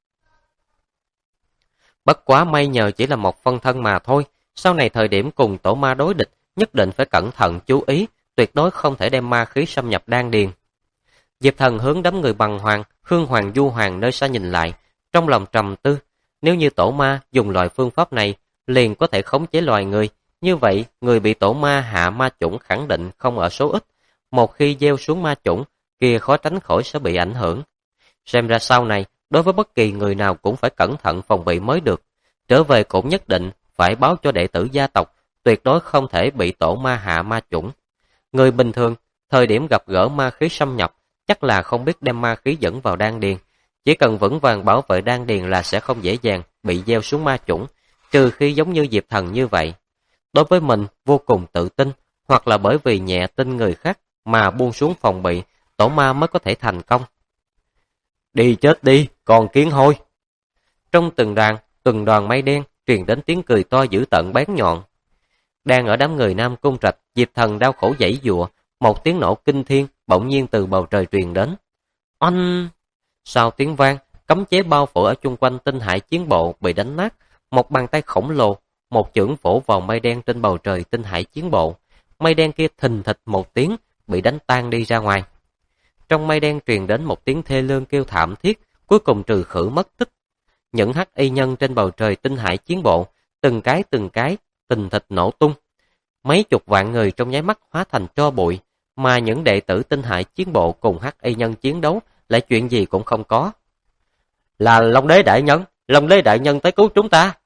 Bất quá may nhờ chỉ là một phân thân mà thôi, sau này thời điểm cùng tổ ma đối địch, nhất định phải cẩn thận chú ý, tuyệt đối không thể đem ma khí xâm nhập đan điền. Diệp Thần hướng đám người Bằng Hoàng, Khương Hoàng, Du Hoàng nơi xa nhìn lại, trong lòng trầm tư, nếu như tổ ma dùng loại phương pháp này, liền có thể khống chế loài người, như vậy người bị tổ ma hạ ma chủng khẳng định không ở số ít, một khi gieo xuống ma chủng, kia khó tránh khỏi sẽ bị ảnh hưởng. Xem ra sau này, đối với bất kỳ người nào cũng phải cẩn thận phòng bị mới được, trở về cũng nhất định phải báo cho đệ tử gia tộc, tuyệt đối không thể bị tổ ma hạ ma chủng. Người bình thường, thời điểm gặp gỡ ma khí xâm nhập, chắc là không biết đem ma khí dẫn vào đan điền, chỉ cần vững vàng bảo vệ đan điền là sẽ không dễ dàng bị gieo xuống ma chủng, trừ khi giống như Diệp Thần như vậy. Đối với mình vô cùng tự tin, hoặc là bởi vì nhẹ tin người khác mà buông xuống phòng bị, tổ ma mới có thể thành công. Đi chết đi, còn kiến hôi. Trong từng đoàn mây đen truyền đến tiếng cười to dữ tợn bén nhọn. Đang ở đám người Nam Cung Trạch, Diệp Thần đau khổ giãy giụa, một tiếng nổ kinh thiên bỗng nhiên từ bầu trời truyền đến. Oanh! Sau tiếng vang, Cấm chế bao phủ ở chung quanh tinh hải chiến bộ bị đánh nát, một bàn tay khổng lồ, một chưởng vỗ vào mây đen trên bầu trời tinh hải chiến bộ. Mây đen kia thình thịch một tiếng, bị đánh tan đi ra ngoài. Trong mây đen truyền đến một tiếng thê lương kêu thảm thiết, cuối cùng trừ khử mất tích. Những hắc y nhân trên bầu trời tinh hải chiến bộ, từng cái, thình thịch nổ tung. Mấy chục vạn người trong nháy mắt hóa thành tro bụi, mà những đệ tử tinh hải chiến bộ cùng hắc y nhân chiến đấu lại chuyện gì cũng không có. Là Long Đế đại nhân tới cứu chúng ta.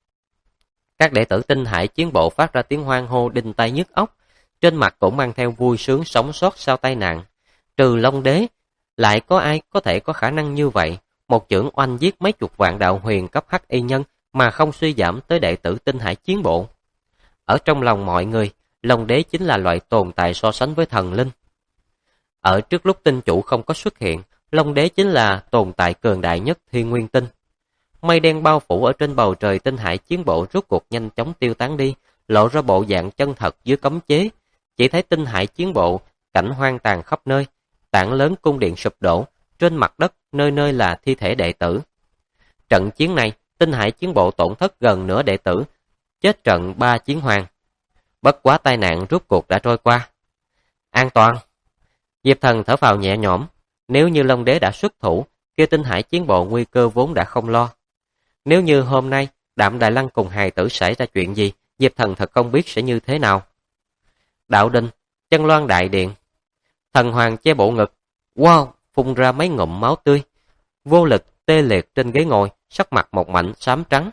Các đệ tử tinh hải chiến bộ phát ra tiếng hoan hô đinh tai nhức óc, trên mặt cũng mang theo vui sướng sống sót sau tai nạn. Trừ Long Đế, lại có ai có thể có khả năng như vậy, một chưởng oanh giết mấy chục vạn đạo huyền cấp hắc y nhân mà không suy giảm tới đệ tử tinh hải chiến bộ. Ở trong lòng mọi người, Long Đế chính là loại tồn tại so sánh với thần linh. Ở trước lúc tinh chủ không có xuất hiện, Long Đế chính là tồn tại cường đại nhất thiên nguyên tinh. Mây đen bao phủ ở trên bầu trời tinh hải chiến bộ rốt cuộc nhanh chóng tiêu tán đi, lộ ra bộ dạng chân thật dưới cấm chế. Chỉ thấy tinh hải chiến bộ, cảnh hoang tàn khắp nơi, tảng lớn cung điện sụp đổ, trên mặt đất nơi nơi là thi thể đệ tử. Trận chiến này, tinh hải chiến bộ tổn thất gần nửa đệ tử, chết trận 3 chiến hoàng. Bất quá tai nạn rốt cuộc đã trôi qua. An toàn. Diệp Thần thở phào nhẹ nhõm, nếu như Long Đế đã xuất thủ, kia tinh hải chiến bộ nguy cơ vốn đã không lo. Nếu như hôm nay Đạm Đài Lăng cùng hài tử xảy ra chuyện gì, Diệp Thần thật không biết sẽ như thế nào. Đạo đình, Chân Loan đại điện. Thần hoàng che bộ ngực, wow, phun ra mấy ngụm máu tươi, vô lực tê liệt trên ghế ngồi, sắc mặt một mảnh xám trắng.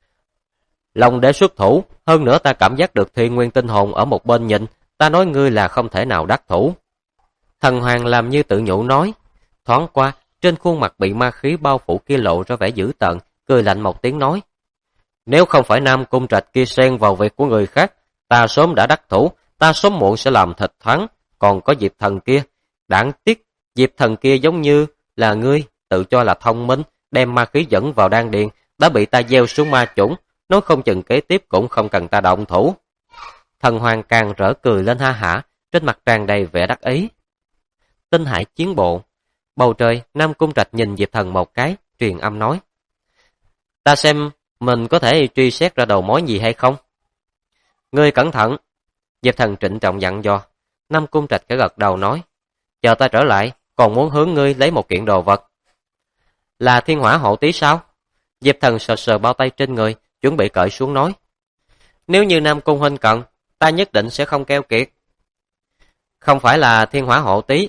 Long Đế xuất thủ, hơn nữa ta cảm giác được thiên nguyên tinh hồn ở một bên nhìn, ta nói ngươi là không thể nào đắc thủ. Thần hoàng làm như tự nhủ nói, thoáng qua, trên khuôn mặt bị ma khí bao phủ kia lộ ra vẻ dữ tợn, cười lạnh một tiếng nói. Nếu không phải Nam Cung Trạch kia xen vào việc của người khác, ta sớm đã đắc thủ, ta sớm muộn sẽ làm thịt hắn, còn có Diệp Thần kia. Đáng tiếc, Diệp Thần kia giống như là ngươi, tự cho là thông minh, đem ma khí dẫn vào đan điền, đã bị ta gieo xuống ma chủng, nói không chừng kế tiếp cũng không cần ta động thủ. Thần hoàng càng rỡ cười lên ha hả, trên mặt tràn đầy vẻ đắc ý. Tinh hải chiến bộ. Bầu trời, Nam Cung Trạch nhìn Diệp Thần một cái, truyền âm nói. Ta xem mình có thể truy xét ra đầu mối gì hay không? Ngươi cẩn thận. Diệp Thần trịnh trọng dặn dò. Nam Cung Trạch cả gật đầu nói. Chờ ta trở lại, còn muốn hướng ngươi lấy một kiện đồ vật. Là thiên hỏa hộ tí sao? Diệp Thần sờ sờ bao tay trên người, chuẩn bị cởi xuống nói. Nếu như Nam Cung huynh cần, ta nhất định sẽ không keo kiệt. Không phải là thiên hỏa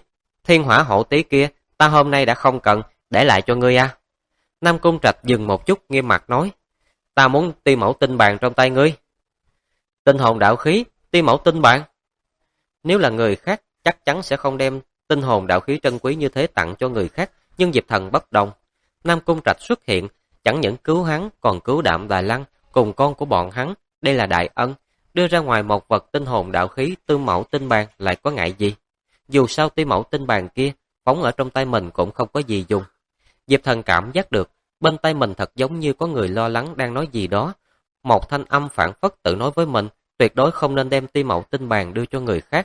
hộ tí kia, ta hôm nay đã không cần, để lại cho ngươi à. Nam Cung Trạch dừng một chút nghiêm mặt nói. Ta muốn ti mẫu tinh bàn trong tay ngươi. Tinh hồn đạo khí, ti mẫu tinh bàn. Nếu là người khác, chắc chắn sẽ không đem tinh hồn đạo khí trân quý như thế tặng cho người khác, nhưng Diệp Thần bất đồng. Nam Cung Trạch xuất hiện, chẳng những cứu hắn, còn cứu Đạm Đài Lăng, cùng con của bọn hắn, đây là đại ân. Đưa ra ngoài một vật tinh hồn đạo khí tư mẫu tinh bàn lại có ngại gì. Dù sao ti mẫu tinh bàn kia, phóng ở trong tay mình cũng không có gì dùng. Diệp Thần cảm giác được, bên tay mình thật giống như có người lo lắng đang nói gì đó. Một thanh âm phản phất tự nói với mình, tuyệt đối không nên đem ti mẫu tinh bàn đưa cho người khác.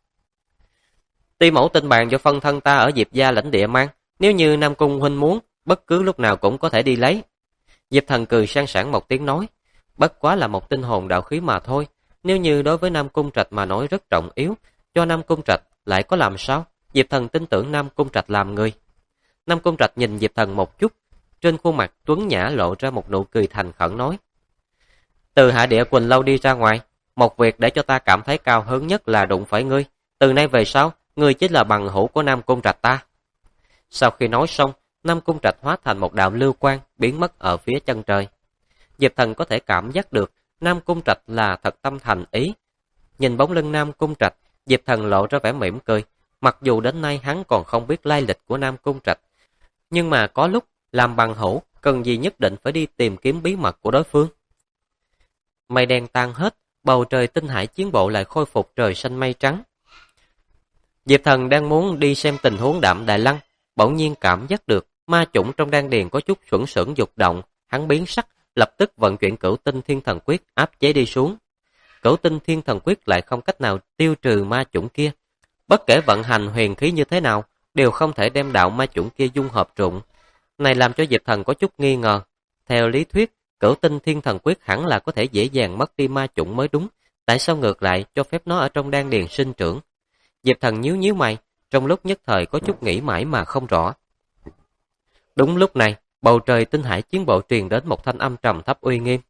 Ti mẫu tinh bàn do phân thân ta ở Diệp gia lãnh địa mang, nếu như Nam Cung huynh muốn, bất cứ lúc nào cũng có thể đi lấy. Diệp Thần cười sang sảng một tiếng nói, bất quá là một tinh hồn đạo khí mà thôi, nếu như đối với Nam Cung Trạch mà nói rất trọng yếu, cho Nam Cung Trạch lại có làm sao? Diệp Thần tin tưởng Nam Cung Trạch làm người. Nam Cung Trạch nhìn Diệp Thần một chút, trên khuôn mặt tuấn nhã lộ ra một nụ cười thành khẩn nói. Từ Hạ Địa Quỳnh Lâu đi ra ngoài, một việc để cho ta cảm thấy cao hứng nhất là đụng phải ngươi. Từ nay về sau, ngươi chính là bằng hữu của Nam Cung Trạch ta. Sau khi nói xong, Nam Cung Trạch hóa thành một đạo lưu quang, biến mất ở phía chân trời. Diệp Thần có thể cảm giác được Nam Cung Trạch là thật tâm thành ý. Nhìn bóng lưng Nam Cung Trạch, Diệp Thần lộ ra vẻ mỉm cười. Mặc dù đến nay hắn còn không biết lai lịch của Nam Cung Trạch, nhưng mà có lúc làm bằng hữu, cần gì nhất định phải đi tìm kiếm bí mật của đối phương. Mây đen tan hết, bầu trời tinh hải chiến bộ lại khôi phục trời xanh mây trắng. Diệp Thần đang muốn đi xem tình huống Đạm Đài Lăng, bỗng nhiên cảm giác được ma chủng trong đan điền có chút xuẩn xưởng dục động, hắn biến sắc, lập tức vận chuyển Cửu Tinh Thiên Thần Quyết áp chế đi xuống. Cửu Tinh Thiên Thần Quyết lại không cách nào tiêu trừ ma chủng kia, bất kể vận hành huyền khí như thế nào, đều không thể đem đạo ma chủng kia dung hợp trụng. Này làm cho Diệp Thần có chút nghi ngờ. Theo lý thuyết, Cửu Tinh Thiên Thần Quyết hẳn là có thể dễ dàng mất đi ma chủng mới đúng. Tại sao ngược lại cho phép nó ở trong đan điền sinh trưởng? Diệp Thần nhíu nhíu mày, trong lúc nhất thời có chút nghĩ mãi mà không rõ. Đúng lúc này, bầu trời tinh hải chiến bộ truyền đến một thanh âm trầm thấp uy nghiêm.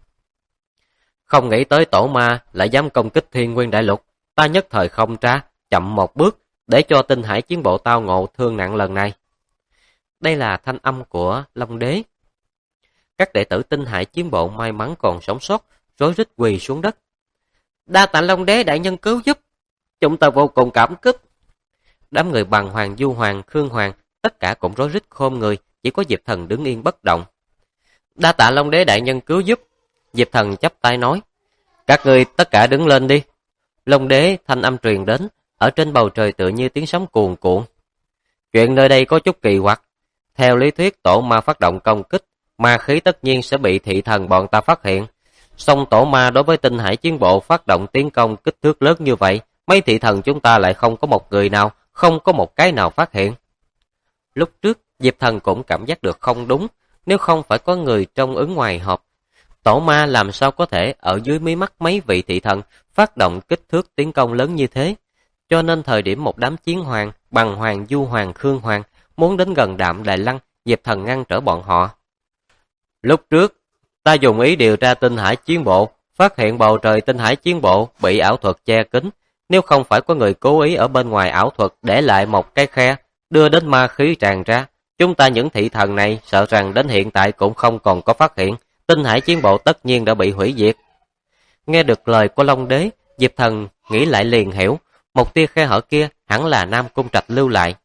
Không nghĩ tới tổ ma lại dám công kích Thiên Nguyên Đại Lục, ta nhất thời không tra, chậm một bước, để cho tinh hải chiến bộ tao ngộ thương nặng lần này. Đây là thanh âm của Long Đế. Các đệ tử tinh hải chiến bộ may mắn còn sống sót, rối rít quỳ xuống đất. Đa tạ Long Đế đại nhân cứu giúp, chúng ta vô cùng cảm kích. Đám người Bằng Hoàng, Du Hoàng, Khương Hoàng, tất cả cũng rối rít khom người, chỉ có Diệp Thần đứng yên bất động. Đa tạ Long Đế đại nhân cứu giúp. Diệp Thần chắp tay nói, các người tất cả đứng lên đi. Long Đế thanh âm truyền đến, ở trên bầu trời tựa như tiếng sóng cuồn cuộn. Chuyện nơi đây có chút kỳ quặc. Theo lý thuyết tổ ma phát động công kích, ma khí tất nhiên sẽ bị thị thần bọn ta phát hiện. Song tổ ma đối với tinh hải chiến bộ phát động tiến công kích thước lớn như vậy, mấy thị thần chúng ta lại không có một người nào, không có một cái nào phát hiện. Lúc trước, Diệp Thần cũng cảm giác được không đúng, nếu không phải có người trong ứng ngoài họp. Tổ ma làm sao có thể ở dưới mí mắt mấy vị thị thần phát động kích thước tiến công lớn như thế. Cho nên thời điểm một đám chiến hoàng, Bằng Hoàng, Du Hoàng, Khương Hoàng muốn đến gần Đạm Đài Lăng, Diệp Thần ngăn trở bọn họ. Lúc trước, ta dùng ý điều tra tinh hải chiến bộ, phát hiện bầu trời tinh hải chiến bộ bị ảo thuật che kín. Nếu không phải có người cố ý ở bên ngoài ảo thuật để lại một cái khe, đưa đến ma khí tràn ra, chúng ta những thị thần này sợ rằng đến hiện tại cũng không còn có phát hiện, tinh hải chiến bộ tất nhiên đã bị hủy diệt. Nghe được lời của Long Đế, Diệp Thần nghĩ lại liền hiểu, một tia khe hở kia hẳn là Nam Cung Trạch lưu lại.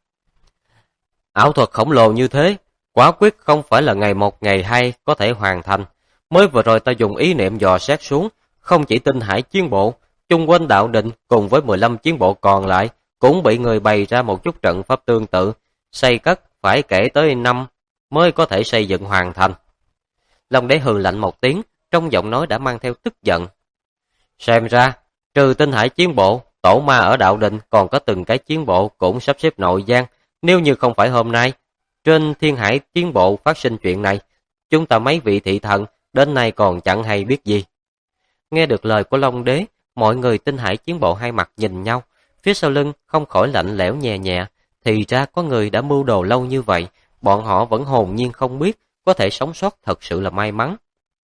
Ảo thuật khổng lồ như thế, quả quyết không phải là ngày một ngày hai có thể hoàn thành. Mới vừa rồi ta dùng ý niệm dò xét xuống, không chỉ tinh hải chiến bộ, chung quanh đạo định cùng với 15 chiến bộ còn lại cũng bị người bày ra một chút trận pháp tương tự, xây cất phải kể tới 5 mới có thể xây dựng hoàn thành. Long Đế hừ lạnh một tiếng, trong giọng nói đã mang theo tức giận. Xem ra, trừ tinh hải chiến bộ, tổ ma ở đạo định còn có từng cái chiến bộ cũng sắp xếp nội gian. Nếu như không phải hôm nay, trên thiên hải chiến bộ phát sinh chuyện này, chúng ta mấy vị thị thần đến nay còn chẳng hay biết gì. Nghe được lời của Long Đế, mọi người tinh hải chiến bộ hai mặt nhìn nhau, phía sau lưng không khỏi lạnh lẽo nhẹ nhẹ, thì ra có người đã mưu đồ lâu như vậy, bọn họ vẫn hồn nhiên không biết, có thể sống sót thật sự là may mắn.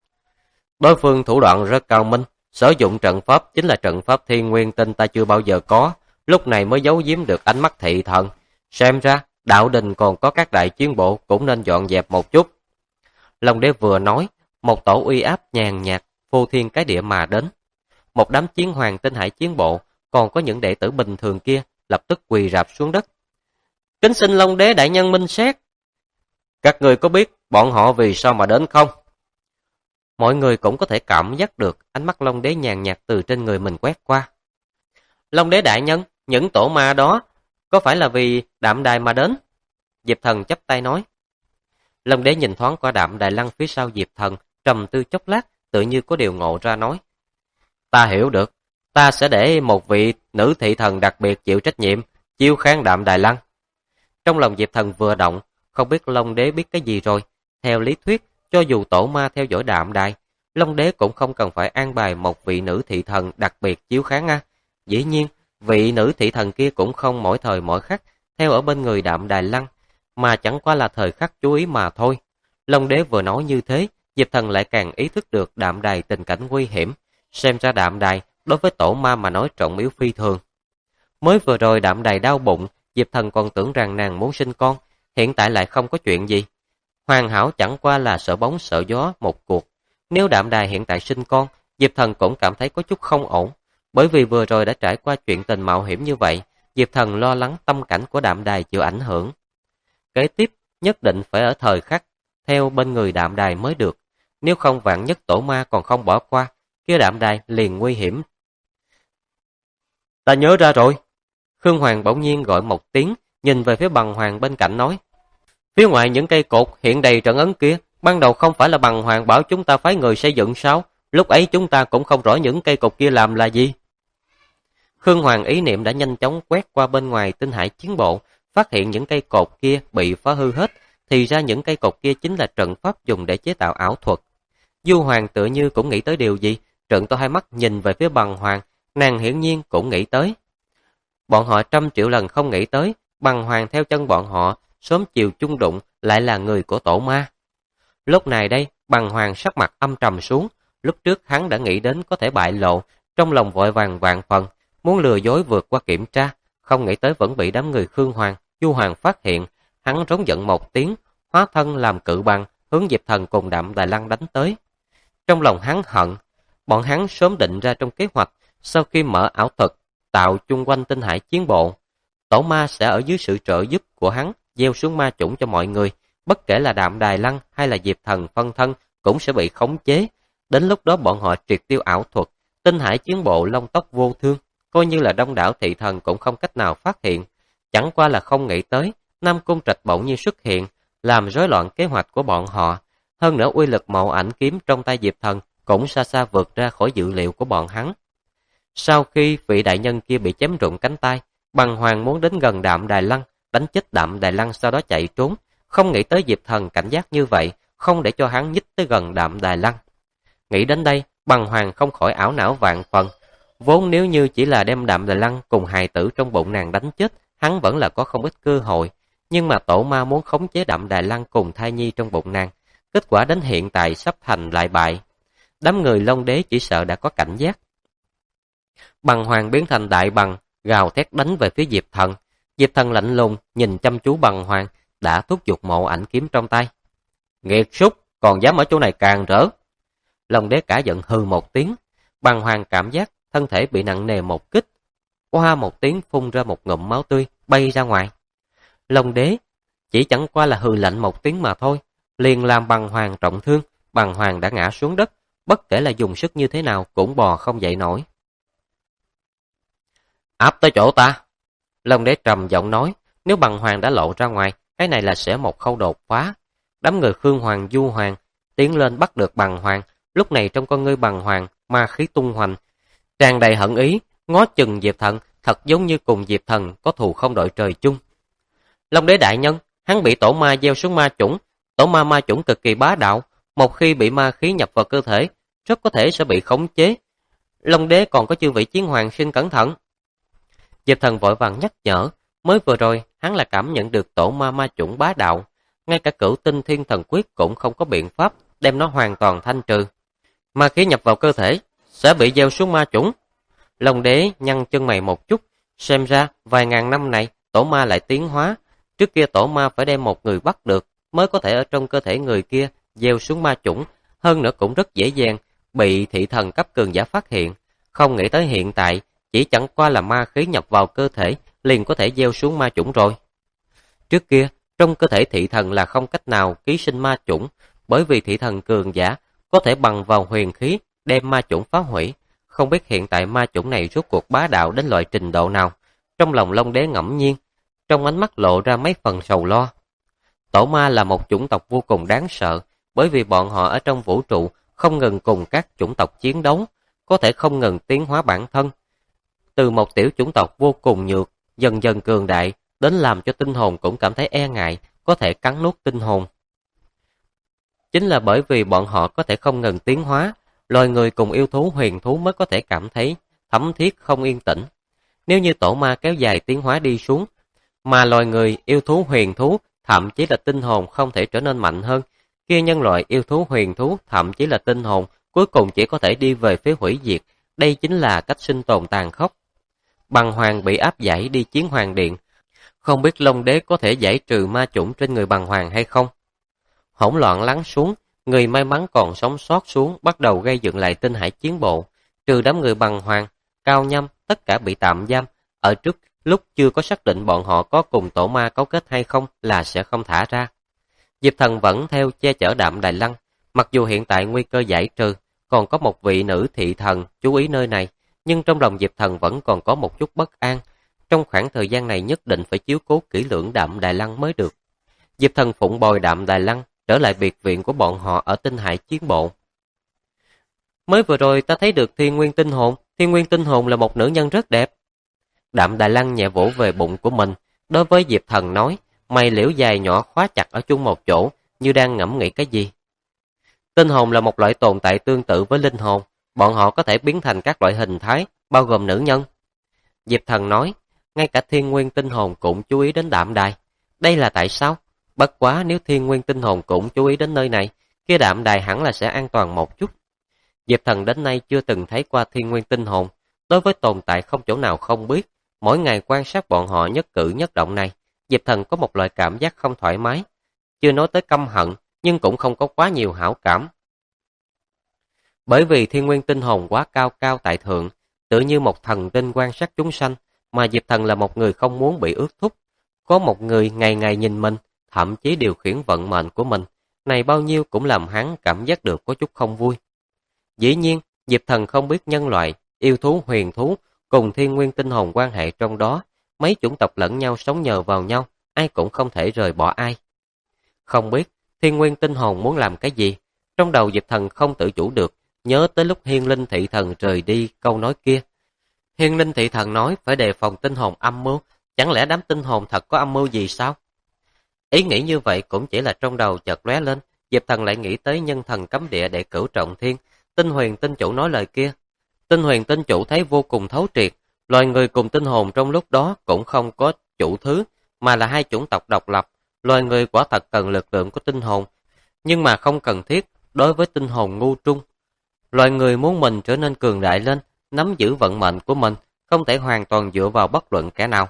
Đối phương thủ đoạn rất cao minh, sử dụng trận pháp chính là trận pháp thiên nguyên tinh ta chưa bao giờ có, lúc này mới giấu giếm được ánh mắt thị thần. Xem ra, đạo đình còn có các đại chiến bộ cũng nên dọn dẹp một chút. Long Đế vừa nói, một tổ uy áp nhàn nhạt, phô thiên cái địa mà đến. Một đám chiến hoàng tinh hải chiến bộ, còn có những đệ tử bình thường kia, lập tức quỳ rạp xuống đất. Kính xin Long Đế đại nhân minh xét. Các người có biết bọn họ vì sao mà đến không? Mọi người cũng có thể cảm giác được ánh mắt Long Đế nhàn nhạt từ trên người mình quét qua. Long Đế đại nhân, những tổ ma đó có phải là vì Đạm Đài mà đến? Diệp Thần chắp tay nói. Long Đế nhìn thoáng qua Đạm Đài Lăng phía sau Diệp Thần, trầm tư chốc lát, tự như có điều ngộ ra nói. Ta hiểu được, ta sẽ để một vị nữ thị thần đặc biệt chịu trách nhiệm, chiêu kháng Đạm Đài Lăng. Trong lòng Diệp Thần vừa động, không biết Long Đế biết cái gì rồi. Theo lý thuyết, cho dù tổ ma theo dõi Đạm Đài, Long Đế cũng không cần phải an bài một vị nữ thị thần đặc biệt chiếu kháng a. Dĩ nhiên, vị nữ thị thần kia cũng không mỗi thời mỗi khắc theo ở bên người Đạm Đài Lăng, mà chẳng qua là thời khắc chú ý mà thôi. Long Đế vừa nói như thế, Diệp Thần lại càng ý thức được Đạm Đài tình cảnh nguy hiểm. Xem ra Đạm Đài đối với tổ ma mà nói trọng yếu phi thường. Mới vừa rồi Đạm Đài đau bụng, Diệp Thần còn tưởng rằng nàng muốn sinh con, hiện tại lại không có chuyện gì. Hoàn hảo chẳng qua là sợ bóng sợ gió một cuộc. Nếu Đạm Đài hiện tại sinh con, Diệp Thần cũng cảm thấy có chút không ổn, bởi vì vừa rồi đã trải qua chuyện tình mạo hiểm như vậy, Diệp Thần lo lắng tâm cảnh của Đạm Đài chịu ảnh hưởng. Kế tiếp, nhất định phải ở thời khắc theo bên người Đạm Đài mới được, nếu không vạn nhất tổ ma còn không bỏ qua, kia Đạm Đài liền nguy hiểm. Ta nhớ ra rồi. Khương Hoàng bỗng nhiên gọi một tiếng, nhìn về phía Bằng Hoàng bên cạnh nói. Phía ngoài những cây cột hiện đầy trận ấn kia, ban đầu không phải là Bằng Hoàng bảo chúng ta phái người xây dựng sao? Lúc ấy chúng ta cũng không rõ những cây cột kia làm là gì. Khương Hoàng ý niệm đã nhanh chóng quét qua bên ngoài tinh hải chiến bộ, phát hiện những cây cột kia bị phá hư hết, thì ra những cây cột kia chính là trận pháp dùng để chế tạo ảo thuật. Du Hoàng tựa như cũng nghĩ tới điều gì, trợn to hai mắt nhìn về phía Bằng Hoàng, nàng hiển nhiên cũng nghĩ tới. Bọn họ 100 triệu lần không nghĩ tới, Bằng Hoàng theo chân bọn họ, sớm chiều chung đụng lại là người của tổ ma. Lúc này đây, Bằng Hoàng sắc mặt âm trầm xuống, lúc trước hắn đã nghĩ đến có thể bại lộ, trong lòng vội vàng vạn phần, muốn lừa dối vượt qua kiểm tra, không nghĩ tới vẫn bị đám người Khương Hoàng, Du Hoàng phát hiện, hắn rống giận một tiếng, hóa thân làm cự bằng, hướng Diệp Thần cùng Đạm Đài Lăng đánh tới. Trong lòng hắn hận, bọn hắn sớm định ra trong kế hoạch, sau khi mở ảo thuật, tạo chung quanh tinh hải chiến bộ, tổ ma sẽ ở dưới sự trợ giúp của hắn, gieo xuống ma chủng cho mọi người, bất kể là Đạm Đài Lăng hay là Diệp Thần phân thân cũng sẽ bị khống chế. Đến lúc đó bọn họ triệt tiêu ảo thuật, tinh hải chiến bộ lông tóc vô thương, coi như là đông đảo thị thần cũng không cách nào phát hiện. Chẳng qua là không nghĩ tới, Nam Cung Trạch bỗng nhiên xuất hiện, làm rối loạn kế hoạch của bọn họ. Hơn nữa uy lực mộ ảnh kiếm trong tay Diệp Thần cũng xa xa vượt ra khỏi dự liệu của bọn hắn. Sau khi vị đại nhân kia bị chém rụng cánh tay, Bằng Hoàng muốn đến gần Đạm Đài Lăng, đánh chết Đạm Đài Lăng sau đó chạy trốn. Không nghĩ tới Diệp Thần cảnh giác như vậy, không để cho hắn nhích tới gần Đạm Đài Lăng. Nghĩ đến đây, Bằng Hoàng không khỏi ảo não vạn phần. Vốn nếu như chỉ là đem Đạm Đài Lăng cùng hài tử trong bụng nàng đánh chết, hắn vẫn là có không ít cơ hội. Nhưng mà tổ ma muốn khống chế Đạm Đài Lăng cùng thai nhi trong bụng nàng, kết quả đến hiện tại sắp thành lại bại. Đám người Long Đế chỉ sợ đã có cảnh giác. Bằng Hoàng biến thành đại bằng, gào thét đánh về phía Diệp Thần. Diệp Thần lạnh lùng nhìn chăm chú Bằng Hoàng, đã thúc giục mộ ảnh kiếm trong tay. Nghiệt súc, còn dám ở chỗ này càng rỡ. Long Đế cả giận hừ một tiếng. Bằng Hoàng cảm giác thân thể bị nặng nề một kích. Oa một tiếng phun ra một ngụm máu tươi, bay ra ngoài. Long Đế chỉ chẳng qua là hừ lạnh một tiếng mà thôi, liền làm Bằng Hoàng trọng thương. Bằng Hoàng đã ngã xuống đất, bất kể là dùng sức như thế nào cũng bò không dậy nổi. Áp tới chỗ ta. Long Đế trầm giọng nói, nếu Bằng Hoàng đã lộ ra ngoài, cái này là sẽ một khâu đột phá. Đám người Khương Hoàng, Du Hoàng tiến lên bắt được Bằng Hoàng. Lúc này trong con ngươi Bằng Hoàng, ma khí tung hoành, tràn đầy hận ý, ngó chừng Diệp Thần, thật giống như cùng Diệp Thần có thù không đội trời chung. Long Đế đại nhân, hắn bị tổ ma gieo xuống ma chủng. Tổ ma chủng cực kỳ bá đạo, một khi bị ma khí nhập vào cơ thể, rất có thể sẽ bị khống chế. Long Đế còn có chư vị chiến hoàng xin cẩn thận. Diệp Thần vội vàng nhắc nhở, mới vừa rồi hắn là cảm nhận được tổ ma chủng bá đạo, ngay cả Cửu Tinh Thiên Thần Quyết cũng không có biện pháp đem nó hoàn toàn thanh trừ. Ma khí nhập vào cơ thể sẽ bị gieo xuống ma chủng. Long Đế nhăn chân mày một chút, xem ra vài ngàn năm này tổ ma lại tiến hóa. Trước kia tổ ma phải đem một người bắt được mới có thể ở trong cơ thể người kia gieo xuống ma chủng, hơn nữa cũng rất dễ dàng bị thị thần cấp cường giả phát hiện. Không nghĩ tới hiện tại chỉ chẳng qua là ma khí nhập vào cơ thể liền có thể gieo xuống ma chủng rồi. Trước kia trong cơ thể thị thần là không cách nào ký sinh ma chủng, bởi vì thị thần cường giả có thể bằng vào huyền khí đem ma chủng phá hủy. Không biết hiện tại ma chủng này rốt cuộc bá đạo đến loại trình độ nào. Trong lòng Long Đế ngẫm nhiên, trong ánh mắt lộ ra mấy phần sầu lo. Tổ ma là một chủng tộc vô cùng đáng sợ, bởi vì bọn họ ở trong vũ trụ không ngừng cùng các chủng tộc chiến đấu, có thể không ngừng tiến hóa bản thân. Từ một tiểu chủng tộc vô cùng nhược, dần dần cường đại, đến làm cho tinh hồn cũng cảm thấy e ngại, có thể cắn nuốt tinh hồn. Chính là bởi vì bọn họ có thể không ngừng tiến hóa, loài người cùng yêu thú huyền thú mới có thể cảm thấy thấm thiết không yên tĩnh. Nếu như tổ ma kéo dài tiến hóa đi xuống, mà loài người, yêu thú huyền thú, thậm chí là tinh hồn không thể trở nên mạnh hơn, kia nhân loại yêu thú huyền thú, thậm chí là tinh hồn, cuối cùng chỉ có thể đi về phía hủy diệt. Đây chính là cách sinh tồn tàn khốc. Bằng Hoàng bị áp giải đi Chiến Hoàng Điện, không biết Long Đế có thể giải trừ ma chủng trên người Bằng Hoàng hay không. Hỗn loạn lắng xuống, người may mắn còn sống sót xuống bắt đầu gây dựng lại tinh hải chiến bộ, trừ đám người Bằng Hoàng, Cao Nhâm, tất cả bị tạm giam. Ở trước lúc chưa có xác định bọn họ có cùng tổ ma cấu kết hay không là sẽ không thả ra. Diệp Thần vẫn theo che chở Đạm Đài Lăng, mặc dù hiện tại nguy cơ giải trừ, còn có một vị nữ thị thần chú ý nơi này, nhưng trong lòng Diệp Thần vẫn còn có một chút bất an. Trong khoảng thời gian này nhất định phải chiếu cố kỹ lưỡng Đạm Đài Lăng mới được. Diệp Thần phụng bồi Đạm Đài Lăng trở lại biệt viện của bọn họ ở tinh hải chiến bộ. Mới vừa rồi ta thấy được Thiên Nguyên Tinh Hồn, Thiên Nguyên Tinh Hồn là một nữ nhân rất đẹp. Đạm Đài Lăng nhẹ vỗ về bụng của mình, đối với Diệp Thần nói, mày liễu dài nhỏ khóa chặt ở chung một chỗ, như đang ngẫm nghĩ cái gì. Tinh hồn là một loại tồn tại tương tự với linh hồn, bọn họ có thể biến thành các loại hình thái, bao gồm nữ nhân. Diệp Thần nói, ngay cả thiên nguyên tinh hồn cũng chú ý đến đạm đài. Đây là tại sao? Bất quá nếu thiên nguyên tinh hồn cũng chú ý đến nơi này, kia đạm đài hẳn là sẽ an toàn một chút. Diệp Thần đến nay chưa từng thấy qua thiên nguyên tinh hồn. Đối với tồn tại không chỗ nào không biết, mỗi ngày quan sát bọn họ nhất cử nhất động này, Diệp Thần có một loại cảm giác không thoải mái. Chưa nói tới căm hận, nhưng cũng không có quá nhiều hảo cảm. Bởi vì thiên nguyên tinh hồn quá cao cao tại thượng, tự như một thần tinh quan sát chúng sanh, mà Diệp Thần là một người không muốn bị ước thúc. Có một người ngày ngày nhìn mình, thậm chí điều khiển vận mệnh của mình, này bao nhiêu cũng làm hắn cảm giác được có chút không vui. Dĩ nhiên, Diệp Thần không biết nhân loại, yêu thú huyền thú cùng thiên nguyên tinh hồn quan hệ trong đó, mấy chủng tộc lẫn nhau sống nhờ vào nhau, ai cũng không thể rời bỏ ai. Không biết thiên nguyên tinh hồn muốn làm cái gì, trong đầu Diệp Thần không tự chủ được, nhớ tới lúc Hiên Linh Thị Thần rời đi câu nói kia. Hiên Linh Thị Thần nói phải đề phòng tinh hồn âm mưu, chẳng lẽ đám tinh hồn thật có âm mưu gì sao? Ý nghĩ như vậy cũng chỉ là trong đầu chợt lóe lên, Diệp Thần lại nghĩ tới nhân thần cấm địa để cửu trọng thiên, Tinh Huyền tinh chủ nói lời kia. Tinh Huyền tinh chủ thấy vô cùng thấu triệt, loài người cùng tinh hồn trong lúc đó cũng không có chủ thứ, mà là hai chủng tộc độc lập. Loài người quả thật cần lực lượng của tinh hồn, nhưng mà không cần thiết đối với tinh hồn ngu trung. Loài người muốn mình trở nên cường đại lên, nắm giữ vận mệnh của mình, không thể hoàn toàn dựa vào bất luận kẻ nào.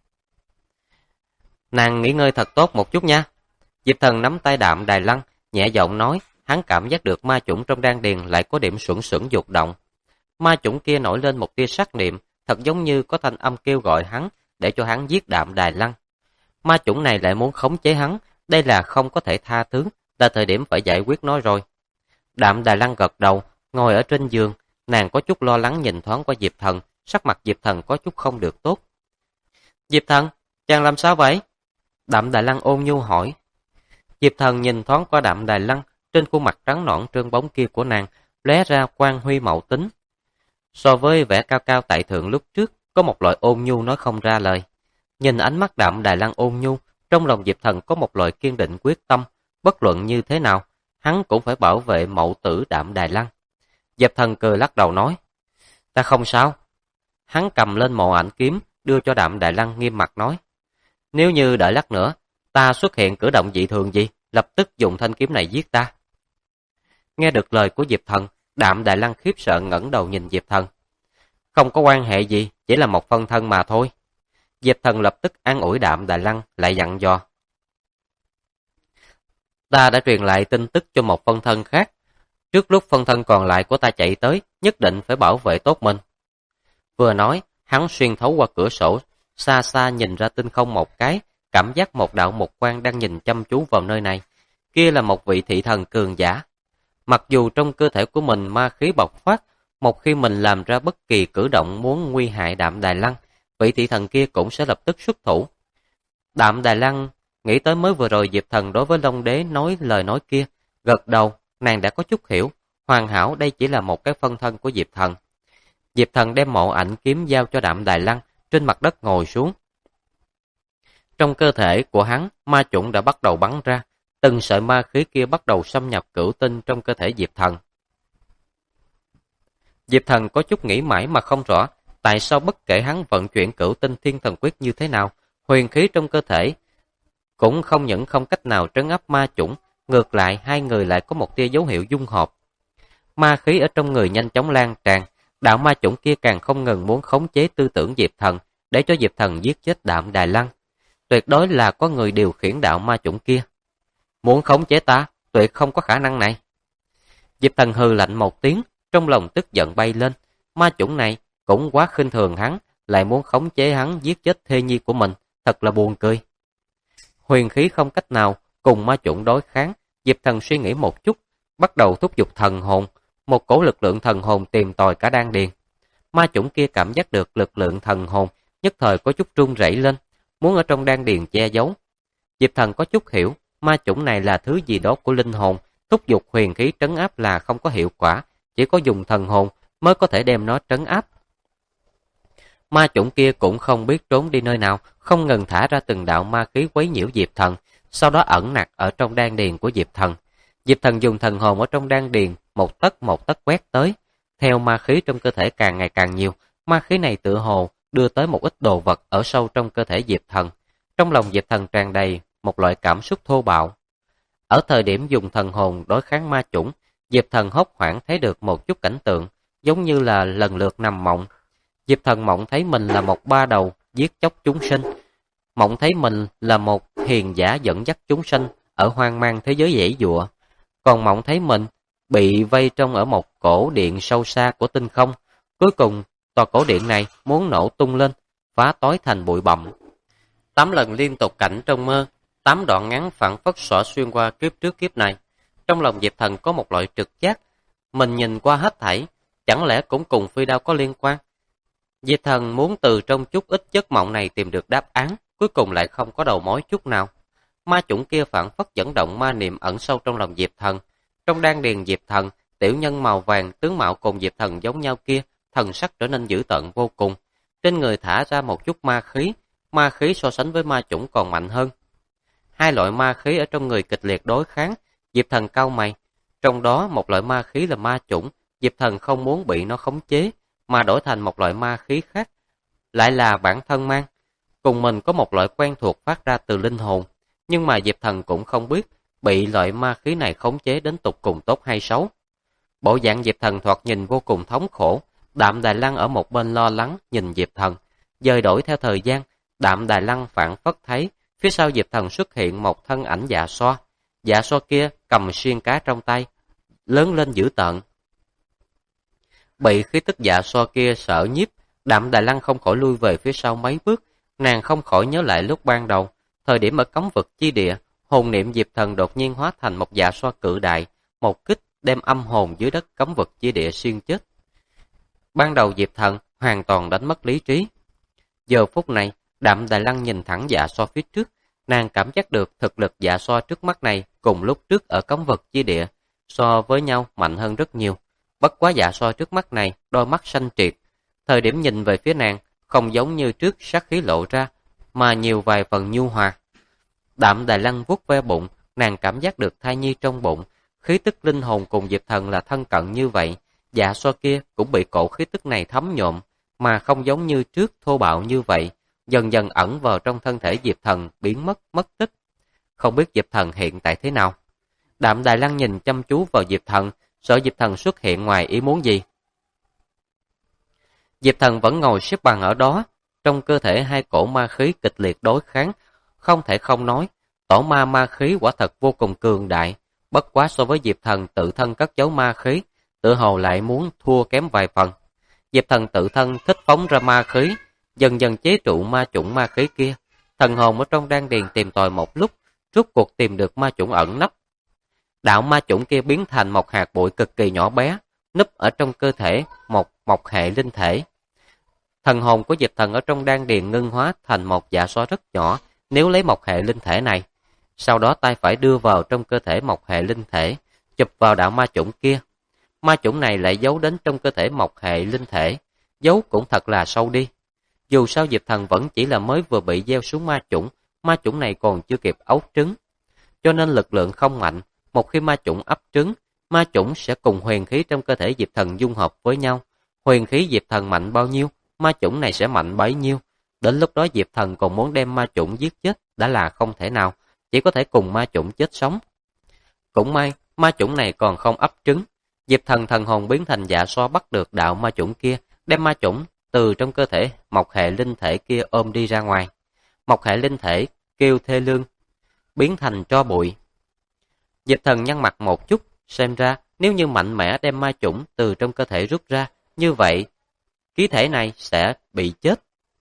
Nàng nghỉ ngơi thật tốt một chút nha. Diệp Thần nắm tay Đạm Đài Lăng, nhẹ giọng nói, hắn cảm giác được ma chủng trong đan điền lại có điểm xuẩn xuẩn dục động. Ma chủng kia nổi lên một tia sắc niệm, thật giống như có thanh âm kêu gọi hắn để cho hắn giết Đạm Đài Lăng. Ma chủng này lại muốn khống chế hắn, đây là không có thể tha thứ, là thời điểm phải giải quyết nó rồi. Đạm Đài Lăng gật đầu, ngồi ở trên giường, nàng có chút lo lắng nhìn thoáng qua Diệp Thần, sắc mặt Diệp Thần có chút không được tốt. Diệp Thần, chàng làm sao vậy? Đạm Đài Lăng ôn nhu hỏi. Diệp Thần nhìn thoáng qua Đạm Đài Lăng, trên khuôn mặt trắng nõn trơn bóng kia của nàng, lóe ra quang huy mậu tính. So với vẻ cao cao tại thượng lúc trước, có một loại ôn nhu nói không ra lời. Nhìn ánh mắt Đạm Đài Lăng ôn nhu, trong lòng Diệp Thần có một loại kiên định quyết tâm, bất luận như thế nào, hắn cũng phải bảo vệ mẫu tử Đạm Đài Lăng. Diệp Thần cười lắc đầu nói, ta không sao. Hắn cầm lên mộ ảnh kiếm, đưa cho Đạm Đài Lăng nghiêm mặt nói, nếu như đợi lát nữa, ta xuất hiện cử động dị thường gì, lập tức dùng thanh kiếm này giết ta. Nghe được lời của Diệp Thần, Đạm Đài Lăng khiếp sợ ngẩng đầu nhìn Diệp Thần. Không có quan hệ gì, chỉ là một phân thân mà thôi. Diệp Thần lập tức an ủi Đạm Đài Lăng, lại dặn dò. Ta đã truyền lại tin tức cho một phân thân khác. Trước lúc phân thân còn lại của ta chạy tới, nhất định phải bảo vệ tốt mình. Vừa nói, hắn xuyên thấu qua cửa sổ, xa xa nhìn ra tinh không một cái, cảm giác một đạo mục quang đang nhìn chăm chú vào nơi này. Kia là một vị thị thần cường giả. Mặc dù trong cơ thể của mình ma khí bộc phát, một khi mình làm ra bất kỳ cử động muốn nguy hại Đạm Đài Lăng, vị thị thần kia cũng sẽ lập tức xuất thủ. Đạm Đài Lăng nghĩ tới mới vừa rồi Diệp Thần đối với Long Đế nói lời nói kia, gật đầu, nàng đã có chút hiểu, hoàn hảo đây chỉ là một cái phân thân của Diệp Thần. Diệp Thần đem mộ ảnh kiếm giao cho Đạm Đài Lăng, trên mặt đất ngồi xuống. Trong cơ thể của hắn, ma chủng đã bắt đầu bắn ra, từng sợi ma khí kia bắt đầu xâm nhập cửu tinh trong cơ thể Diệp Thần. Diệp Thần có chút nghĩ mãi mà không rõ, tại sao bất kể hắn vận chuyển cửu tinh thiên thần quyết như thế nào, huyền khí trong cơ thể cũng không những không cách nào trấn áp ma chủng, ngược lại hai người lại có một tia dấu hiệu dung hợp. Ma khí ở trong người nhanh chóng lan tràn, đạo ma chủng kia càng không ngừng muốn khống chế tư tưởng Diệp Thần, để cho Diệp Thần giết chết Đạm Đài Lăng. Tuyệt đối là có người điều khiển đạo ma chủng kia. Muốn khống chế ta, tuyệt không có khả năng này. Diệp Thần hừ lạnh một tiếng, trong lòng tức giận bay lên. Ma chủng này cũng quá khinh thường hắn, lại muốn khống chế hắn giết chết thê nhi của mình, thật là buồn cười. Huyền khí không cách nào cùng ma chủng đối kháng, Diệp Thần suy nghĩ một chút, bắt đầu thúc giục thần hồn, một cổ lực lượng thần hồn tìm tòi cả đan điền. Ma chủng kia cảm giác được lực lượng thần hồn, nhất thời có chút run rẩy lên, muốn ở trong đan điền che giấu. Diệp Thần có chút hiểu, ma chủng này là thứ gì đó của linh hồn, thúc giục huyền khí trấn áp là không có hiệu quả, chỉ có dùng thần hồn mới có thể đem nó trấn áp. Ma chủng kia cũng không biết trốn đi nơi nào, không ngừng thả ra từng đạo ma khí quấy nhiễu Diệp Thần, sau đó ẩn nặc ở trong đan điền của Diệp Thần. Diệp Thần dùng thần hồn ở trong đan điền, một tấc quét tới. Theo ma khí trong cơ thể càng ngày càng nhiều, ma khí này tựa hồ đưa tới một ít đồ vật ở sâu trong cơ thể Diệp Thần. Trong lòng Diệp Thần tràn đầy một loại cảm xúc thô bạo. Ở thời điểm dùng thần hồn đối kháng ma chủng, Diệp Thần hốt hoảng thấy được một chút cảnh tượng, giống như là lần lượt nằm mộng. Diệp Thần mộng thấy mình là một ba đầu giết chóc chúng sinh, mộng thấy mình là một hiền giả dẫn dắt chúng sinh ở hoang mang thế giới dãy dụa, còn mộng thấy mình bị vây trong ở một cổ điện sâu xa của tinh không. Cuối cùng, tòa cổ điện này muốn nổ tung lên, phá tối thành bụi bặm. 8 lần liên tục cảnh trong mơ, 8 đoạn ngắn phản phất xõa xuyên qua kiếp trước kiếp này. Trong lòng Diệp Thần có một loại trực giác, mình nhìn qua hết thảy, chẳng lẽ cũng cùng phi đao có liên quan? Diệp Thần muốn từ trong chút ít giấc mộng này tìm được đáp án, cuối cùng lại không có đầu mối chút nào. Ma chủng kia phản phất dẫn động ma niệm ẩn sâu trong lòng Diệp Thần. Trong đan điền Diệp Thần, tiểu nhân màu vàng tướng mạo cùng Diệp Thần giống nhau kia, thần sắc trở nên dữ tợn vô cùng. Trên người thả ra một chút ma khí so sánh với ma chủng còn mạnh hơn. Hai loại ma khí ở trong người kịch liệt đối kháng, Diệp Thần cau mày. Trong đó một loại ma khí là ma chủng, Diệp Thần không muốn bị nó khống chế, mà đổi thành một loại ma khí khác, lại là bản thân mang. Cùng mình có một loại quen thuộc phát ra từ linh hồn, nhưng mà Diệp Thần cũng không biết bị loại ma khí này khống chế đến tục cùng tốt hay xấu. Bộ dạng Diệp Thần thoạt nhìn vô cùng thống khổ, Đạm Đài Lăng ở một bên lo lắng nhìn Diệp Thần. Dời đổi theo thời gian, Đạm Đài Lăng phản phất thấy phía sau Diệp Thần xuất hiện một thân ảnh Dạ Xoa. Dạ Xoa kia cầm xiên cá trong tay, lớn lên dữ tợn. Bị khí tức Dạ Xoa kia sợ nhiếp, Đạm Đài Lăng không khỏi lui về phía sau mấy bước. Nàng không khỏi nhớ lại lúc ban đầu, thời điểm ở cấm vực chi địa, hồn niệm Diệp Thần đột nhiên hóa thành một Dạ Xoa cự đại, một kích đem âm hồn dưới đất cấm vực chi địa xuyên chết. Ban đầu Diệp Thần hoàn toàn đánh mất lý trí. Giờ phút này, Đạm Đài Lăng nhìn thẳng Dạ Xoa phía trước, nàng cảm giác được thực lực Dạ Xoa trước mắt này cùng lúc trước ở cấm vực chi địa so với nhau mạnh hơn rất nhiều. Bất quá Dạ Xoa trước mắt này đôi mắt xanh triệt, thời điểm nhìn về phía nàng không giống như trước sát khí lộ ra, mà nhiều vài phần nhu hòa. Đạm Đài Lăng vuốt ve bụng, nàng cảm giác được thai nhi trong bụng, khí tức linh hồn cùng Diệp Thần là thân cận như vậy. Dạ Xoa kia cũng bị cổ khí tức này thấm nhộm, mà không giống như trước thô bạo như vậy, dần dần ẩn vào trong thân thể Diệp Thần, biến mất tích. Không biết Diệp Thần hiện tại thế nào? Đạm Đài Lăng nhìn chăm chú vào Diệp Thần, sợ Diệp Thần xuất hiện ngoài ý muốn gì. Diệp Thần vẫn ngồi xếp bằng ở đó, trong cơ thể hai cổ ma khí kịch liệt đối kháng, không thể không nói, tổ ma khí quả thật vô cùng cường đại, bất quá so với Diệp Thần tự thân cất giấu ma khí, tự hồ lại muốn thua kém vài phần. Diệp Thần tự thân thích phóng ra ma khí, dần dần chế trụ ma chủng ma khí kia. Thần hồn ở trong đan điền tìm tòi một lúc, rốt cuộc tìm được ma chủng ẩn nấp. Đạo ma chủng kia biến thành một hạt bụi cực kỳ nhỏ bé, núp ở trong cơ thể một mộc hệ linh thể. Thần hồn của Diệp Thần ở trong đan điền ngưng hóa thành một Dạ Xoa rất nhỏ, nếu lấy mộc hệ linh thể này. Sau đó tay phải đưa vào trong cơ thể mộc hệ linh thể, chụp vào đạo ma chủng kia. Ma chủng này lại giấu đến trong cơ thể mộc hệ linh thể, giấu cũng thật là sâu đi. Dù sao Diệp Thần vẫn chỉ là mới vừa bị gieo xuống ma chủng này còn chưa kịp ấu trứng. Cho nên lực lượng không mạnh, một khi ma chủng ấp trứng, ma chủng sẽ cùng huyền khí trong cơ thể Diệp Thần dung hợp với nhau. Huyền khí Diệp Thần mạnh bao nhiêu, ma chủng này sẽ mạnh bấy nhiêu. Đến lúc đó Diệp Thần còn muốn đem ma chủng giết chết đã là không thể nào, chỉ có thể cùng ma chủng chết sống. Cũng may, ma chủng này còn không ấp trứng. Diệp Thần thần hồn biến thành Dạ Xoa bắt được đạo ma chủng kia, đem ma chủng từ trong cơ thể mộc hệ linh thể kia ôm đi ra ngoài. Mộc hệ linh thể kêu thê lương, biến thành tro bụi. Diệp Thần nhăn mặt một chút, xem ra nếu như mạnh mẽ đem ma chủng từ trong cơ thể rút ra, như vậy khí thể này sẽ bị chết.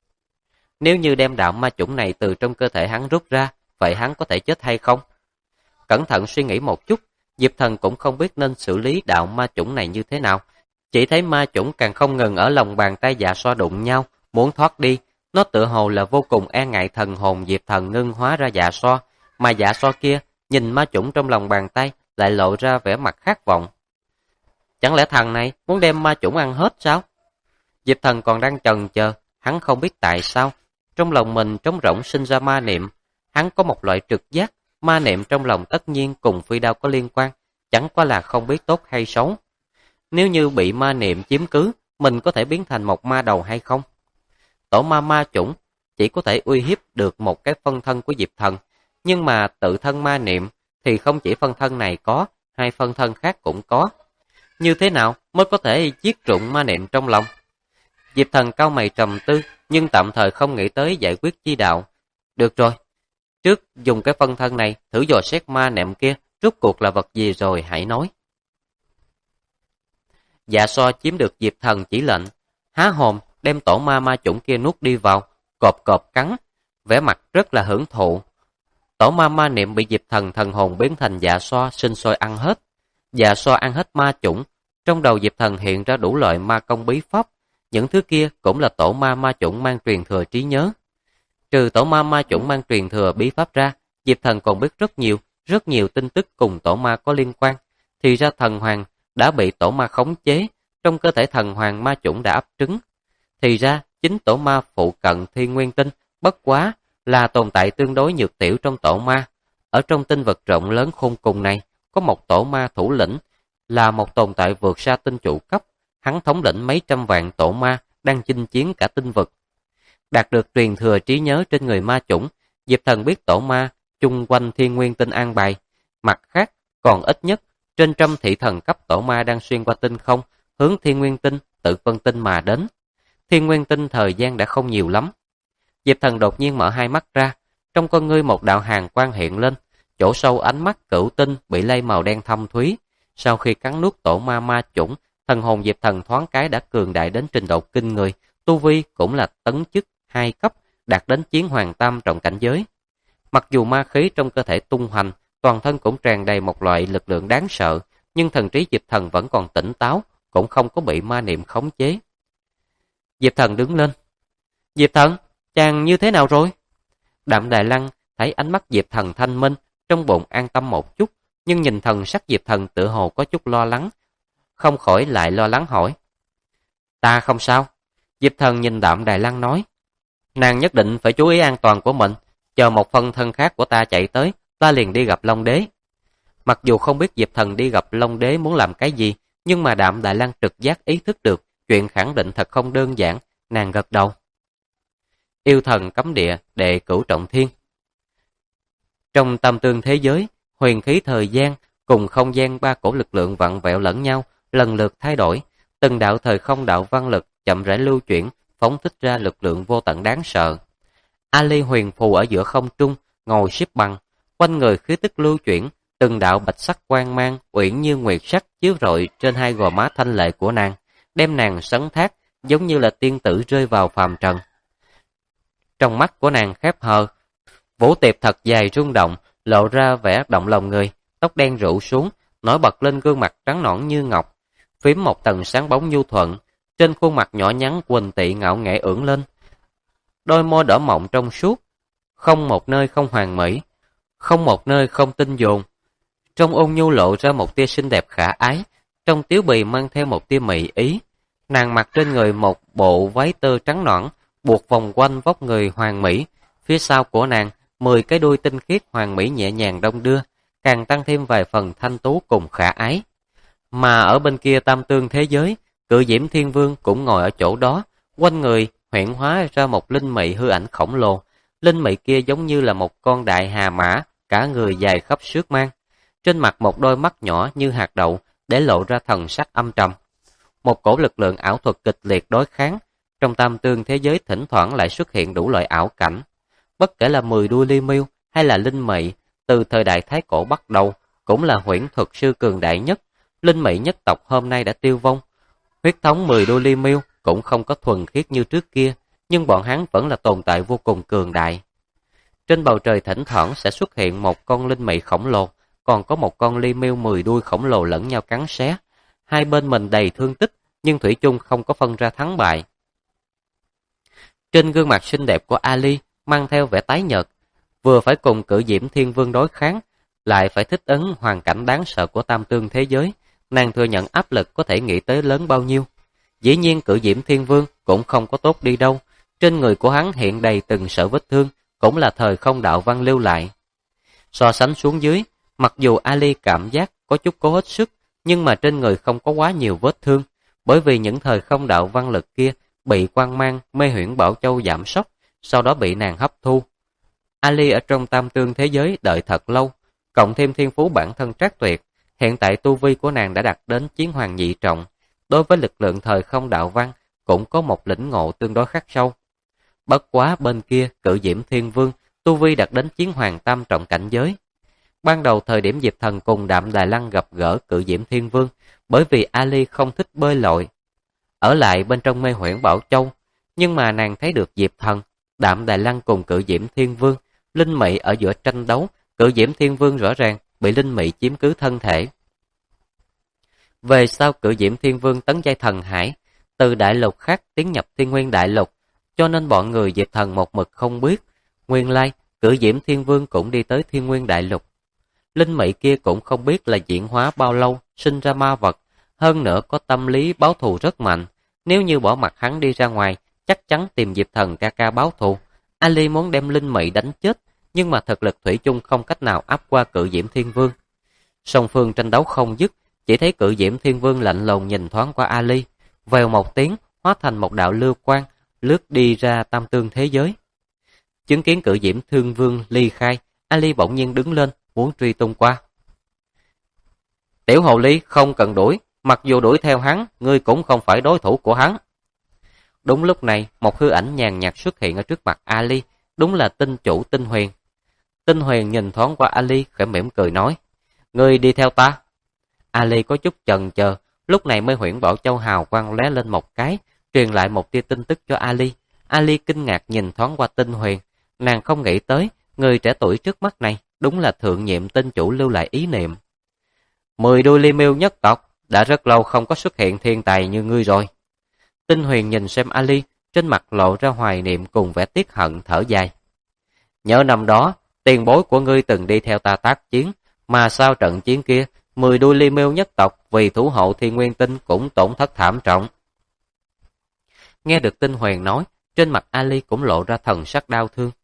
Nếu như đem đạo ma chủng này từ trong cơ thể hắn rút ra, vậy hắn có thể chết hay không? Cẩn thận suy nghĩ một chút, Diệp Thần cũng không biết nên xử lý đạo ma chủng này như thế nào. Chỉ thấy ma chủng càng không ngừng ở lòng bàn tay Dạ Xoa đụng nhau, muốn thoát đi. Nó tựa hồ là vô cùng e ngại thần hồn Diệp Thần ngưng hóa ra Dạ Xoa, mà Dạ Xoa kia nhìn ma chủng trong lòng bàn tay lại lộ ra vẻ mặt khát vọng. Chẳng lẽ thằng này muốn đem ma chủng ăn hết sao? Diệp Thần còn đang chần chờ, hắn không biết tại sao, trong lòng mình trống rỗng sinh ra ma niệm. Hắn có một loại trực giác, ma niệm trong lòng tất nhiên cùng phi đao có liên quan, chẳng qua là không biết tốt hay xấu. Nếu như bị ma niệm chiếm cứ, mình có thể biến thành một ma đầu hay không? Tổ ma ma chủng chỉ có thể uy hiếp được một cái phân thân của Diệp Thần, nhưng mà tự thân ma niệm thì không chỉ phân thân này có, hai phân thân khác cũng có. Như thế nào mới có thể giết trụng ma niệm trong lòng? Diệp Thần cau mày trầm tư, nhưng tạm thời không nghĩ tới giải quyết chi đạo. Được rồi, trước dùng cái phân thân này thử dò xét ma niệm kia, rốt cuộc là vật gì rồi hãy nói. Dạ So chiếm được Diệp Thần chỉ lệnh, há hồn đem tổ ma ma chủng kia nuốt đi vào, cộp cộp cắn, vẻ mặt rất là hưởng thụ. Tổ ma ma niệm bị Diệp Thần thần hồn biến thành Dạ So sinh sôi ăn hết. Dạ So ăn hết ma chủng, trong đầu Diệp Thần hiện ra đủ loại ma công bí pháp, những thứ kia cũng là tổ ma ma chủng mang truyền thừa trí nhớ. Trừ tổ ma ma chủng mang truyền thừa bí pháp ra, Diệp Thần còn biết rất nhiều tin tức cùng tổ ma có liên quan. Thì ra thần hoàng đã bị tổ ma khống chế, trong cơ thể thần hoàng ma chủng đã ấp trứng. Thì ra chính tổ ma phụ cận Thiên Nguyên Tinh bất quá là tồn tại tương đối nhược tiểu trong tổ ma. Ở trong tinh vực rộng lớn khôn cùng này, có một tổ ma thủ lĩnh, là một tồn tại vượt xa tinh chủ cấp. Hắn thống lĩnh mấy trăm vạn tổ ma đang chinh chiến cả tinh vực. Đạt được truyền thừa trí nhớ trên người ma chủng, Diệp Thần biết tổ ma chung quanh Thiên Nguyên Tinh an bài. Mặt khác, còn ít nhất trên trăm thị thần cấp tổ ma đang xuyên qua tinh không, hướng Thiên Nguyên Tinh, Tự Vân Tinh mà đến. Thiên Nguyên Tinh thời gian đã không nhiều lắm. Diệp Thần đột nhiên mở hai mắt ra, trong con ngươi một đạo hàn quang hiện lên, chỗ sâu ánh mắt cửu tinh bị lây màu đen thâm thúy. Sau khi cắn nuốt tổ ma ma chủng, thần hồn Diệp Thần thoáng cái đã cường đại đến trình độ kinh người, tu vi cũng là tấn chức 2 cấp, đạt đến chiến hoàng tam trọng cảnh giới. Mặc dù ma khí trong cơ thể tung hoành, toàn thân cũng tràn đầy một loại lực lượng đáng sợ, nhưng thần trí Diệp Thần vẫn còn tỉnh táo, cũng không có bị ma niệm khống chế. Diệp Thần đứng lên. Diệp Thần, chàng như thế nào rồi? Đạm Đài Lăng thấy ánh mắt Diệp Thần thanh minh, trong bụng an tâm một chút, nhưng nhìn thần sắc Diệp Thần tựa hồ có chút lo lắng, không khỏi lại lo lắng hỏi. Ta không sao. Diệp Thần nhìn Đạm Đài Lăng nói. Nàng nhất định phải chú ý an toàn của mình, chờ một phân thân khác của ta chạy tới, ta liền đi gặp Long Đế. Mặc dù không biết Diệp Thần đi gặp Long Đế muốn làm cái gì, nhưng mà Đạm Đài Lăng trực giác ý thức được, chuyện khẳng định thật không đơn giản, nàng gật đầu. Yêu thần cấm địa, đệ cửu trọng thiên. Trong tam tương thế giới, huyền khí thời gian cùng không gian ba cổ lực lượng vặn vẹo lẫn nhau, lần lượt thay đổi, từng đạo thời không đạo văn lực chậm rãi lưu chuyển, phóng thích ra lực lượng vô tận đáng sợ. Ali huyền phù ở giữa không trung, ngồi xếp bằng, quanh người khí tức lưu chuyển, từng đạo bạch sắc quang mang uyển như nguyệt sắc chiếu rọi trên hai gò má thanh lệ của nàng, đem nàng sấn thác, giống như là tiên tử rơi vào phàm trần. Trong mắt của nàng khép hờ, vũ tiệp thật dài rung động, lộ ra vẻ động lòng người, tóc đen rủ xuống, nổi bật lên gương mặt trắng nõn như ngọc, phím một tầng sáng bóng nhu thuận, trên khuôn mặt nhỏ nhắn quỳnh tị ngạo nghễ ưỡn lên. Đôi môi đỏ mọng trong suốt, không một nơi không hoàn mỹ, không một nơi không tinh dồn. Trong ôn nhu lộ ra một tia xinh đẹp khả ái, trong tiếu bì mang theo một tia mị ý. Nàng mặc trên người một bộ váy tơ trắng nõn, buộc vòng quanh vóc người hoàn mỹ. Phía sau của nàng, 10 cái đuôi tinh khiết hoàn mỹ nhẹ nhàng đong đưa, càng tăng thêm vài phần thanh tú cùng khả ái. Mà ở bên kia tam tương thế giới, Cự Diễm Thiên Vương cũng ngồi ở chỗ đó, quanh người huyễn hóa ra một linh mị hư ảnh khổng lồ. Linh mị kia giống như là một con đại hà mã, cả người dài khắp xước mang. Trên mặt một đôi mắt nhỏ như hạt đậu, để lộ ra thần sắc âm trầm. Một cổ lực lượng ảo thuật kịch liệt đối kháng, trong tam tương thế giới thỉnh thoảng lại xuất hiện đủ loại ảo cảnh. Bất kể là 10 đuôi li miêu hay là linh mị, từ thời đại Thái Cổ bắt đầu, cũng là huyễn thuật sư cường đại nhất. Linh mị nhất tộc hôm nay đã tiêu vong. Huyết thống 10 đuôi li miêu cũng không có thuần khiết như trước kia, nhưng bọn hắn vẫn là tồn tại vô cùng cường đại. Trên bầu trời thỉnh thoảng sẽ xuất hiện một con linh mị khổng lồ, còn có một con li miêu 10 đuôi khổng lồ lẫn nhau cắn xé. Hai bên mình đầy thương tích, nhưng thủy chung không có phân ra thắng bại. Trên gương mặt xinh đẹp của Ali mang theo vẻ tái nhợt, vừa phải cùng Cự Diễm Thiên Vương đối kháng, lại phải thích ứng hoàn cảnh đáng sợ của tam tương thế giới, nàng thừa nhận áp lực có thể nghĩ tới lớn bao nhiêu. Dĩ nhiên Cự Diễm Thiên Vương cũng không có tốt đi đâu, Trên người của hắn hiện đầy từng sợi vết thương, cũng là thời không đạo văn lưu lại. So sánh xuống dưới, mặc dù Ali cảm giác có chút cố hết sức, nhưng mà trên người không có quá nhiều vết thương, bởi vì những thời không đạo văn lực kia bị quang mang mê huyễn Bảo Châu giảm sốc, sau đó bị nàng hấp thu. Ali ở trong tam tương thế giới đợi thật lâu, cộng thêm thiên phú bản thân trác tuyệt, hiện tại tu vi của nàng đã đạt đến chiến hoàng nhị trọng, đối với lực lượng thời không đạo văn cũng có một lĩnh ngộ tương đối khắc sâu. Bất quá bên kia Cự Diễm Thiên Vương tu vi đạt đến chiến hoàng tam trọng cảnh giới. Ban đầu thời điểm Diệp Thần cùng Đạm Đài Lăng gặp gỡ Cự Diễm Thiên Vương, bởi vì Ali không thích bơi lội, ở lại bên trong mê huyễn Bảo Châu, nhưng mà nàng thấy được Diệp Thần, Đạm Đài Lăng cùng Cự Diễm Thiên Vương, linh mị ở giữa tranh đấu, Cự Diễm Thiên Vương rõ ràng bị linh mị chiếm cứ thân thể. Về sau Cự Diễm Thiên Vương tấn giai thần hải, từ đại lục khác tiến nhập Thiên Nguyên đại lục, cho nên bọn người Diệp Thần một mực không biết, nguyên lai Cự Diễm Thiên Vương cũng đi tới Thiên Nguyên đại lục. Linh mị kia cũng không biết là diễn hóa bao lâu, sinh ra ma vật, hơn nữa có tâm lý báo thù rất mạnh. Nếu như bỏ mặt hắn đi ra ngoài, chắc chắn tìm Diệp Thần ca ca báo thù. Ali muốn đem linh mị đánh chết, nhưng mà thực lực thủy chung không cách nào áp qua Cự Diễm Thiên Vương. Song phương tranh đấu không dứt, chỉ thấy Cự Diễm Thiên Vương lạnh lùng nhìn thoáng qua Ali, vèo một tiếng, hóa thành một đạo lưu quang, lướt đi ra tam tương thế giới. Chứng kiến Cự Diễm Thiên Vương ly khai, Ali bỗng nhiên đứng lên, muốn truy tung qua. Tiểu hồ ly không cần đuổi, mặc dù đuổi theo hắn, ngươi cũng không phải đối thủ của hắn. Đúng lúc này, một hư ảnh nhàn nhạt xuất hiện ở trước mặt Ali, đúng là tinh chủ Tinh Huyền. Tinh Huyền nhìn thoáng qua Ali, khẽ mỉm cười nói, ngươi đi theo ta. Ali có chút chần chờ, lúc này mới huyễn Bảo Châu hào quang lóe lên một cái, truyền lại một tia tin tức cho Ali. Ali kinh ngạc nhìn thoáng qua Tinh Huyền, nàng không nghĩ tới, người trẻ tuổi trước mắt này, đúng là thượng nhiệm tinh chủ lưu lại ý niệm. 10 đuôi li miêu nhất tộc, đã rất lâu không có xuất hiện thiên tài như ngươi rồi. Tinh Huyền nhìn xem Ali, trên mặt lộ ra hoài niệm cùng vẻ tiếc hận thở dài. Nhớ năm đó, tiền bối của ngươi từng đi theo ta tác chiến, mà sau trận chiến kia, 10 đuôi li miêu nhất tộc vì thủ hộ Thiên Nguyên Tinh cũng tổn thất thảm trọng. Nghe được Tinh Huyền nói, trên mặt Ali cũng lộ ra thần sắc đau thương.